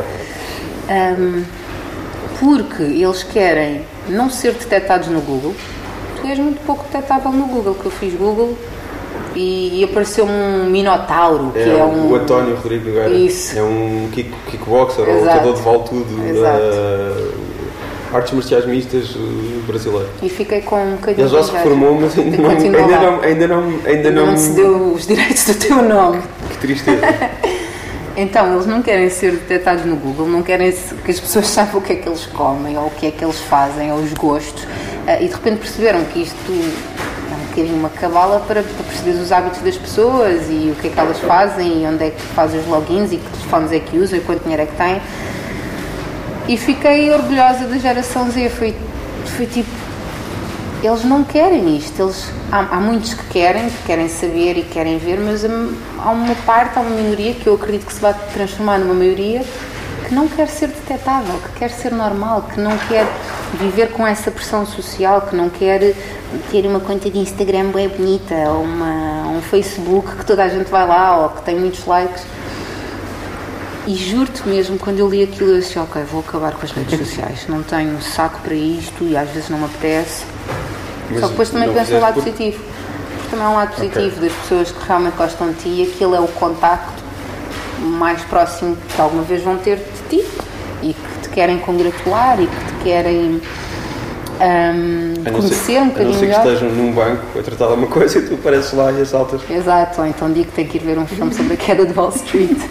Porque eles querem não ser detectados no Google. Tu és muito pouco detectável no Google, que eu fiz Google e apareceu-me um Minotauro, que é um... O António Rodrigo Nogueira. Isso. É um kickboxer, ou lutador de vale tudo. Artes marciais mistas brasileiro. E fiquei com um bocadinho de... Ele já se reformou, mas ainda não se deu os direitos do teu nome. Que tristeza. Então, eles não querem ser detectados no Google, não querem que as pessoas saibam o que é que eles comem, ou o que é que eles fazem, ou os gostos. E de repente perceberam que isto é um bocadinho uma cabala para perceber os hábitos das pessoas e o que é que elas fazem, e onde é que fazem os logins, e que telefones é que usam, e quanto dinheiro é que têm. E fiquei orgulhosa da geração Z. Foi tipo, eles não querem isto. Há muitos que querem saber e querem ver, mas há uma minoria que eu acredito que se vai transformar numa maioria, que não quer ser detectável, que quer ser normal, que não quer viver com essa pressão social, que não quer ter uma conta de Instagram bem bonita, ou um Facebook que toda a gente vai lá, ou que tem muitos likes. E juro-te mesmo, quando eu li aquilo, eu disse, ok, vou acabar com as redes sociais, não tenho saco para isto e às vezes não me apetece. Só que depois também penso no lado positivo. Também é um lado positivo das pessoas que realmente gostam de ti, e aquele é o contacto mais próximo que alguma vez vão ter de ti, e que te querem congratular e que te querem conhecer um bocadinho melhor. A não ser que estejam num banco a tratar de uma coisa e tu apareces lá e assaltas. Exato, ou então digo que tem que ir ver um filme sobre a queda de Wall Street.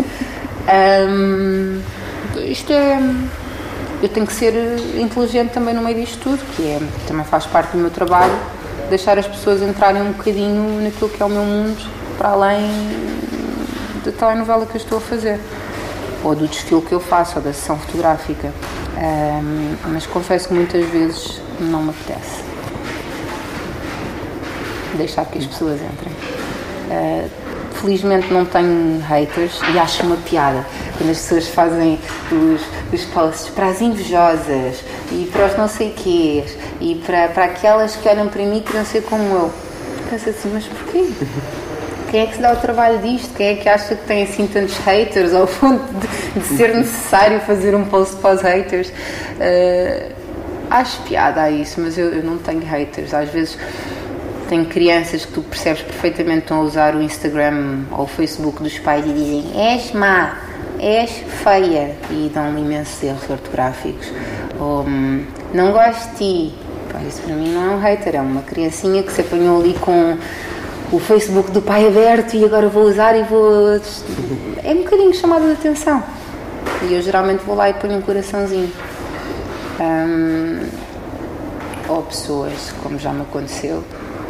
Isto é... Eu tenho que ser inteligente também no meio disto tudo, que também faz parte do meu trabalho, deixar as pessoas entrarem um bocadinho naquilo que é o meu mundo, para além da telenovela que eu estou a fazer, ou do desfile que eu faço, ou da sessão fotográfica. Mas confesso que muitas vezes não me apetece deixar que as pessoas entrem. Felizmente não tenho haters e acho uma piada quando as pessoas fazem os posts para as invejosas e para os não sei quês e para aquelas que olham para mim e querem ser como eu. Penso assim, mas porquê? Quem é que se dá o trabalho disto? Quem é que acha que tem assim tantos haters ao ponto de ser necessário fazer um post para os haters? Acho piada a isso, mas eu não tenho haters. Às vezes tenho crianças que tu percebes perfeitamente que estão a usar o Instagram ou o Facebook dos pais e dizem és má, és feia, e dão imensos erros ortográficos, ou não gosto de ti. Pá, isso para mim não é um hater, é uma criancinha que se apanhou ali com o Facebook do pai aberto e agora vou usar e vou... É um bocadinho chamada de atenção, e eu geralmente vou lá e ponho um coraçãozinho. Ou pessoas, como já me aconteceu,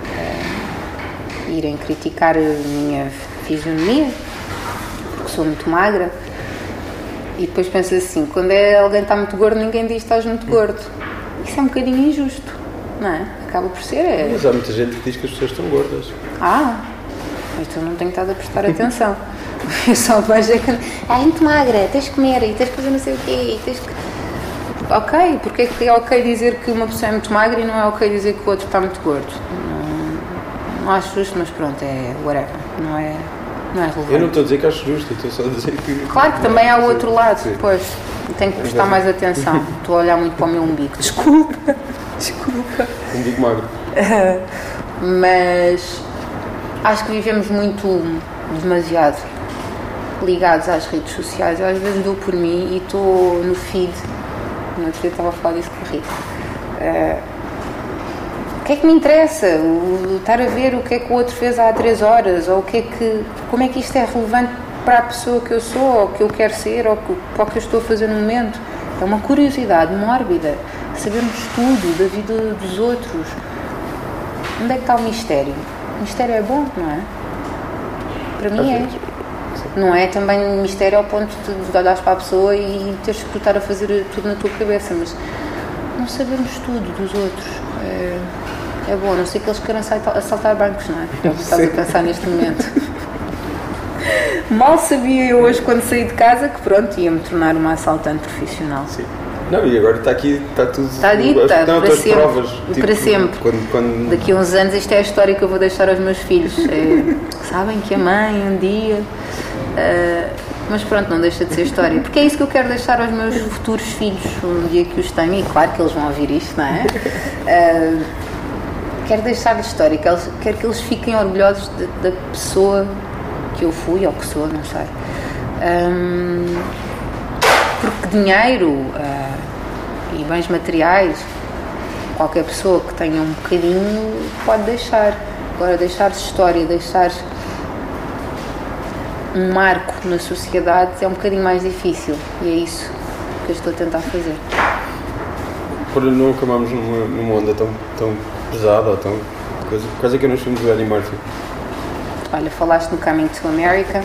irem criticar a minha fisionomia, porque sou muito magra, e depois penso assim, quando alguém está muito gordo, ninguém diz estás muito gordo. Isso é um bocadinho injusto, não é? Acaba por ser. Mas há muita gente que diz que as pessoas estão gordas. Então não tenho estado a prestar atenção. Eu só vejo é que é muito magra, tens de comer e tens de fazer não sei o quê, tens que... Ok, porque é que é ok dizer que uma pessoa é muito magra e não é ok dizer que o outro está muito gordo? Não acho justo, mas pronto, é whatever, não é relevante. Eu não estou a dizer que acho justo, estou só a dizer que... Claro que também há o outro lado, pois, tenho que prestar mais atenção. Estou a olhar muito para o meu umbigo, desculpa. Umbigo magro. Mas acho que vivemos demasiado ligados às redes sociais. Eu às vezes dou por mim e estou no feed. No outro dia estava a falar disso com a Rita. O que é que me interessa? Estar a ver o que é que o outro fez há 3 horas, ou como é que isto é relevante para a pessoa que eu sou, ou que eu quero ser, ou para o que eu estou a fazer no momento. É uma curiosidade mórbida, sabermos tudo da vida dos outros. Onde é que está o mistério? O mistério é bom, não é? Para mim é. Não é também um mistério ao ponto de olhares para a pessoa e teres que estar a fazer tudo na tua cabeça, mas não sabemos tudo dos outros. É bom, a não ser que eles queiram assaltar bancos, não é? É o que estás a pensar neste momento. Mal sabia eu hoje, quando saí de casa, que pronto, ia-me tornar uma assaltante profissional. Sim. Não, e agora está aqui, está tudo... Está dito, está não, para sempre. Provas, tipo, Para sempre. Quando... Daqui a uns anos isto é a história que eu vou deixar aos meus filhos. Sabem que a mãe um dia... mas pronto, não deixa de ser história. Porque é isso que eu quero deixar aos meus futuros filhos, um dia que os tenho, e claro que eles vão ouvir isto, não é? Quero deixar-lhes história, quero que eles fiquem orgulhosos da pessoa que eu fui, ou que sou, não sei. Porque dinheiro e bens materiais, qualquer pessoa que tenha um bocadinho pode deixar. Agora, deixar história, deixar um marco na sociedade é um bocadinho mais difícil, e é isso que eu estou a tentar fazer. Para não acabarmos numa onda tão pesada ou tão coisa, quais é que eram os filmes do Eddie Murphy? Olha, falaste no Coming to America.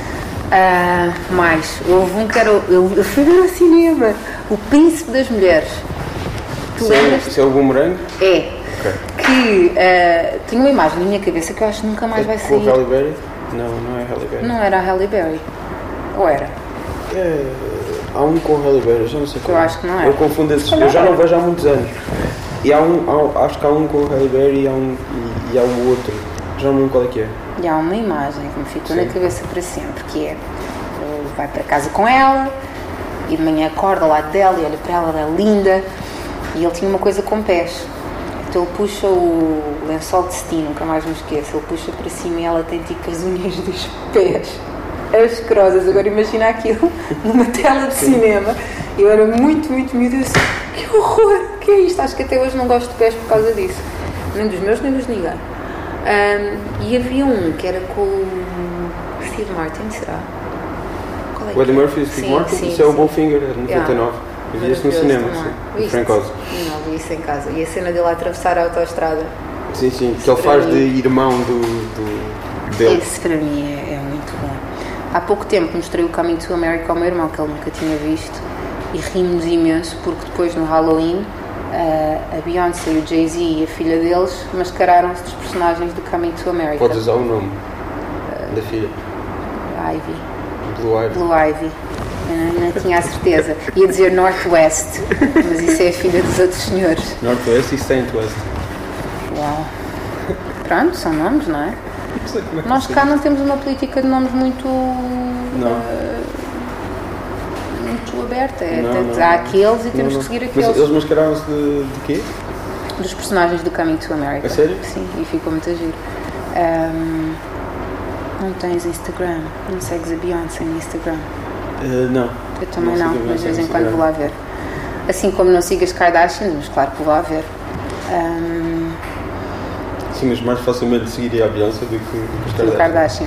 Mais, houve um que era eu fui ver ao cinema, O Príncipe das Mulheres. Tu lembras? Isso é o Boomerang? É. Okay. Que tenho uma imagem na minha cabeça que eu acho que nunca mais vai sair. Com o Halle Berry? Não é Halle Berry. Não era a Halle Berry. Ou era? Há um com o Halle Berry, já não sei qual. Eu acho que não é. Eu confundo esses, eu já não vejo há muitos anos. E acho que há um com o Halle Berry e há um outro. Já não lembro qual é que é. E há uma imagem que me ficou na cabeça para sempre, que é, ele vai para casa com ela e de manhã acorda ao lado dela e olha para ela, ela é linda, e ele tinha uma coisa com pés. Então ele puxa o lençol de cetim, nunca mais me esqueço, ele puxa para cima e ela tem tipo as unhas dos pés asquerosas. Agora imagina aquilo numa tela de cinema. Eu era muito miúda, assim, que horror, que é isto? Acho que até hoje não gosto de pés por causa disso, nem dos meus nem dos de ninguém. E havia um que era com o Steve Martin, será? Qual é o Eddie Murphy e o Steve Martin? Sim, isso é o Bowfinger, de 99. Eu vi isso no cinema, sim, em Francosa. Não, vi isso em casa. E a cena dele a atravessar a autoestrada. Sim, que ele faz de irmão dele. Esse para mim é muito bom. Há pouco tempo mostrei o Coming to America ao meu irmão, que ele nunca tinha visto, e rimos imenso, porque depois no Halloween a Beyoncé, o Jay-Z e a filha deles mascararam-se dos personagens do Coming to America. Podes usar o nome da filha? Ivy. Blue Ivy. Ivy. Eu não tinha a certeza. Ia dizer Northwest, mas isso é a filha dos outros senhores. Northwest e Saint West. Uau. Pronto, são nomes, não é? Nós cá não temos uma política de nomes muito aberta. Há aqueles e temos que seguir aqueles. Mas eles mascararam-se de quê? Dos personagens do Coming to America. A sério? Sim, e ficou muito a giro. Não tens Instagram? Não segues a Beyoncé no Instagram? Não. Eu também não, mas de vez em quando vou lá ver. Assim como não sigo as Kardashians, mas claro que vou lá ver. Sim, mas mais facilmente seguiria a Beyoncé do que os Kardashian.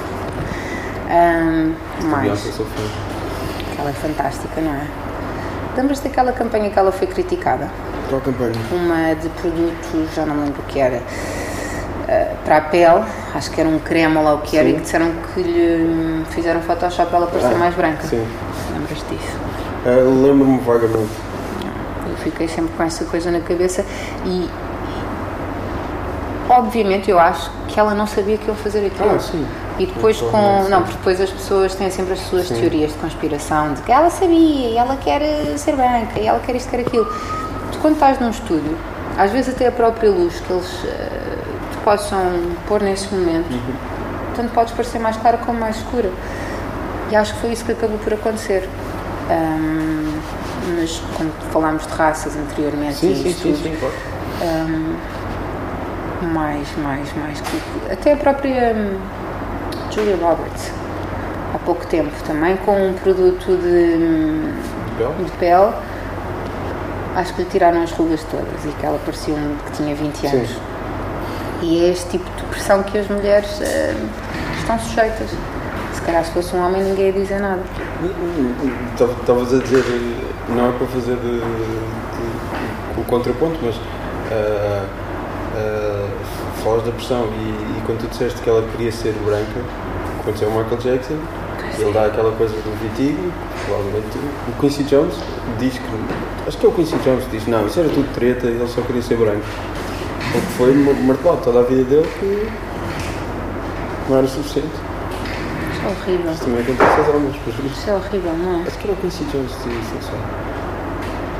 Mais. Beyoncé sou fã. Ela é fantástica, não é? Lembras-te daquela campanha que ela foi criticada? Qual campanha? Uma de produtos, já não me lembro o que era, para a pele, acho que era um creme ou lá o que era, e que disseram que lhe fizeram Photoshop para ela parecer mais branca. Sim. Lembras disso? Lembro-me vagamente. Eu fiquei sempre com essa coisa na cabeça e obviamente eu acho que ela não sabia que iam fazer aquilo. Sim. E depois porque depois as pessoas têm sempre as suas teorias de conspiração, de que ela sabia, e ela quer ser branca, e ela quer isto, quer aquilo. Tu quando estás num estúdio, às vezes até a própria luz que eles te possam pôr nesse momento, tanto podes parecer mais clara como mais escura. E acho que foi isso que acabou por acontecer. Mas quando falámos de raças anteriormente, sim, claro. Mais até a própria Julia Roberts há pouco tempo também com um produto de pele, acho que lhe tiraram as rugas todas e que ela parecia que tinha 20 anos. Sim. E é este tipo de pressão que as mulheres estão sujeitas. Se calhar se fosse um homem ninguém ia dizer nada. Estavas a dizer, não é para fazer o contraponto, mas falas da pressão e quando tu disseste que ela queria ser branca, aconteceu o Michael Jackson, ele dá aquela coisa do vitigo, provavelmente o Quincy Jones diz que, acho que é o Quincy Jones que diz, não, isso era tudo treta, ele só queria ser branco, porque foi martelado toda a vida dele que não era suficiente. Isso é horrível. Isso também acontece às almas, por isso. Isso é horrível, não é? Acho que era o Quincy Jones que dizia isso, não sei.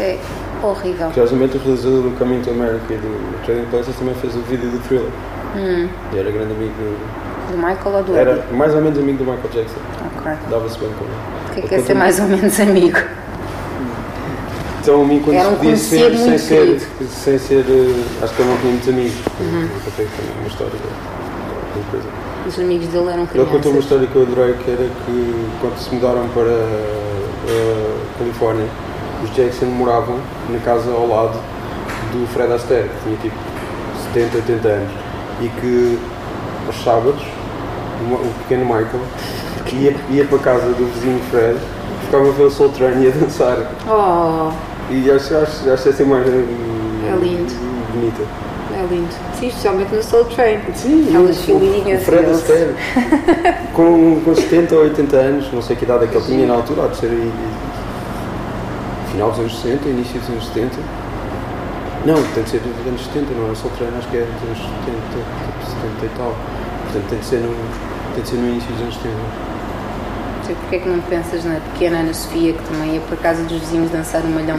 Isso é horrível. Curiosamente, o realizador do Coming to America e do Trading Places também fez o vídeo do Thriller. E era grande amigo Do Michael ou do Era Eddie? mais ou menos amigo do Michael Jackson. Ok. Dava-se bem com ele. O que é ser mais ou menos amigo? Então, a mim, quando Era um se podia ser, conhecido muito sem ser, acho que ele não tinha muitos amigos. Eu contei uma história, uma coisa. Os amigos dele eram Ele contou uma crianças. história que eu adorei, que era que quando se mudaram para a Califórnia, os Jackson moravam na casa ao lado do Fred Astaire, que tinha tipo 70, 80 anos, e que aos sábados o pequeno Michael ia para a casa do vizinho Fred, ficava a ver o Soul Train e a dançar. Oh, E acho essa imagem lindo. bonita. é lindo. Sim, especialmente no Soul Train. Sim, Aquelas o filhinhas. Fred deles. Astaire, com 70 ou 80 anos, não sei que idade é que ele tinha na altura, há de ser aí, final dos anos 60, início dos anos 70. Não, tem de ser dos anos 70, não é Soul Train, acho que é dos anos 70, tipo 70 e tal. Portanto, tem de ser no início dos anos 70. Não sei porque é que não pensas na pequena Ana Sofia, que também ia para a casa dos vizinhos dançar um malhão.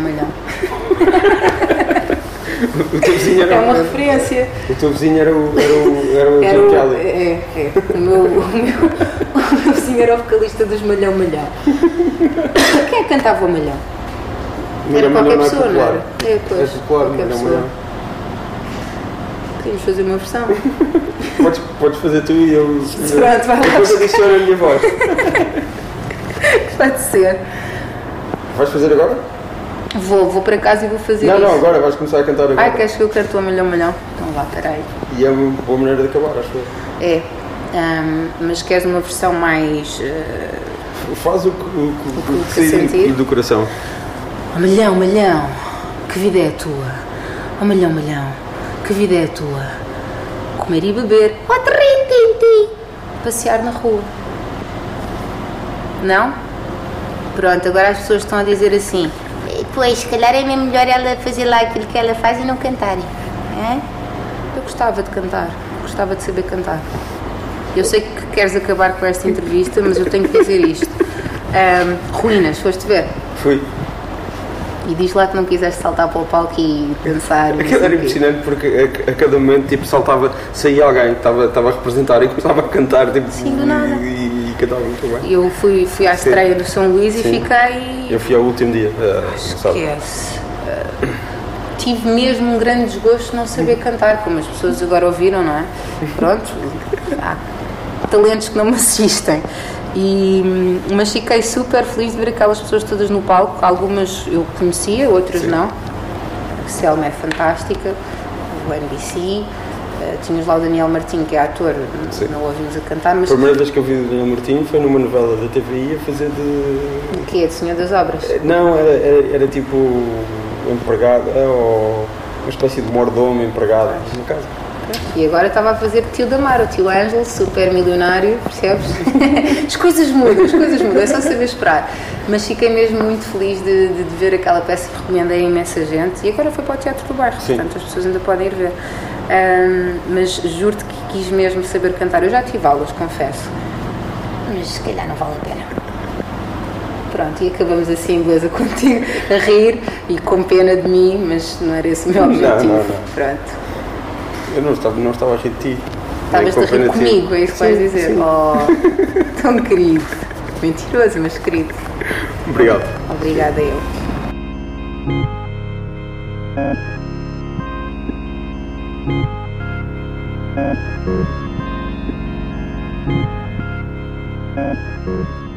O teu vizinho era É uma referência. O teu vizinho era o Jim Kelly. É. O meu vizinho era o vocalista dos Malhão. Quem é que cantava o Malhão? Era qualquer não é pessoa, não popular. era? É, pois, É popular, qualquer Malhão, pessoa. Malhão. Queríamos fazer uma versão. Podes fazer tu e eu. Pronto, vai lá. Depois adiciono a minha voz. Pode ser. Vais fazer agora? Vou para casa e vou fazer Não, isso. não, agora vais começar a cantar agora. Ai, queres que eu cante o Malhão? Então vá, peraí. E é uma boa maneira de acabar, acho eu. É, mas queres uma versão mais... Faz o que que sair sentir. do coração. Oh, Malhão, que vida é a tua? Oh, Malhão, que vida é a tua? Comer e beber. Oh, trim. Passear na rua. Não? Pronto, agora as pessoas estão a dizer assim: pois, se calhar é mesmo melhor ela fazer lá aquilo que ela faz e não cantar. É? Eu gostava de cantar, gostava de saber cantar. Eu sei que queres acabar com esta entrevista, mas eu tenho que dizer isto. Ruínas, foste ver? Fui. E diz lá que não quiseste saltar para o palco e dançar. Aquilo era impressionante porque a cada momento tipo, saía alguém que estava a representar e começava a cantar tipo, Sim, do nada. E cantava muito bem. Eu fui à estreia do São Luís e Sim. fiquei... Eu fui ao último dia, sábado. Esquece. Tive mesmo um grande desgosto de não saber cantar, como as pessoas agora ouviram, não é? Pronto, há talentos que não me assistem. Mas fiquei super feliz de ver aquelas pessoas todas no palco. Algumas eu conhecia, outras Sim. não. A Selma é fantástica, o NBC. Tinhas lá o Daniel Martim, que é ator, Sim. não o ouvimos a cantar, mas A primeira vez que eu vi o Daniel Martim foi numa novela da TVI a fazer de... o que é? De Senhor das Obras? Não, era tipo empregado, ou uma espécie de mordomo empregado na casa. E agora estava a fazer tio da Mar, o tio Ângelo, super milionário, percebes? As coisas mudam, é só saber esperar. Mas fiquei mesmo muito feliz de ver aquela peça que recomendei a imensa gente. E agora foi para o Teatro do Bairro, Sim. portanto as pessoas ainda podem ir ver. Mas juro-te que quis mesmo saber cantar. Eu já tive aulas, confesso. Mas se calhar não vale a pena. Pronto, e acabamos assim, beleza, contigo, a rir e com pena de mim, mas não era esse o meu objetivo. Não. Pronto. Eu não estava a rir de ti. Estavas a rir comigo, é isso que vais dizer. Sim. Oh, tão querido. Mentiroso, mas querido. Obrigado. Obrigada eu. Thank you.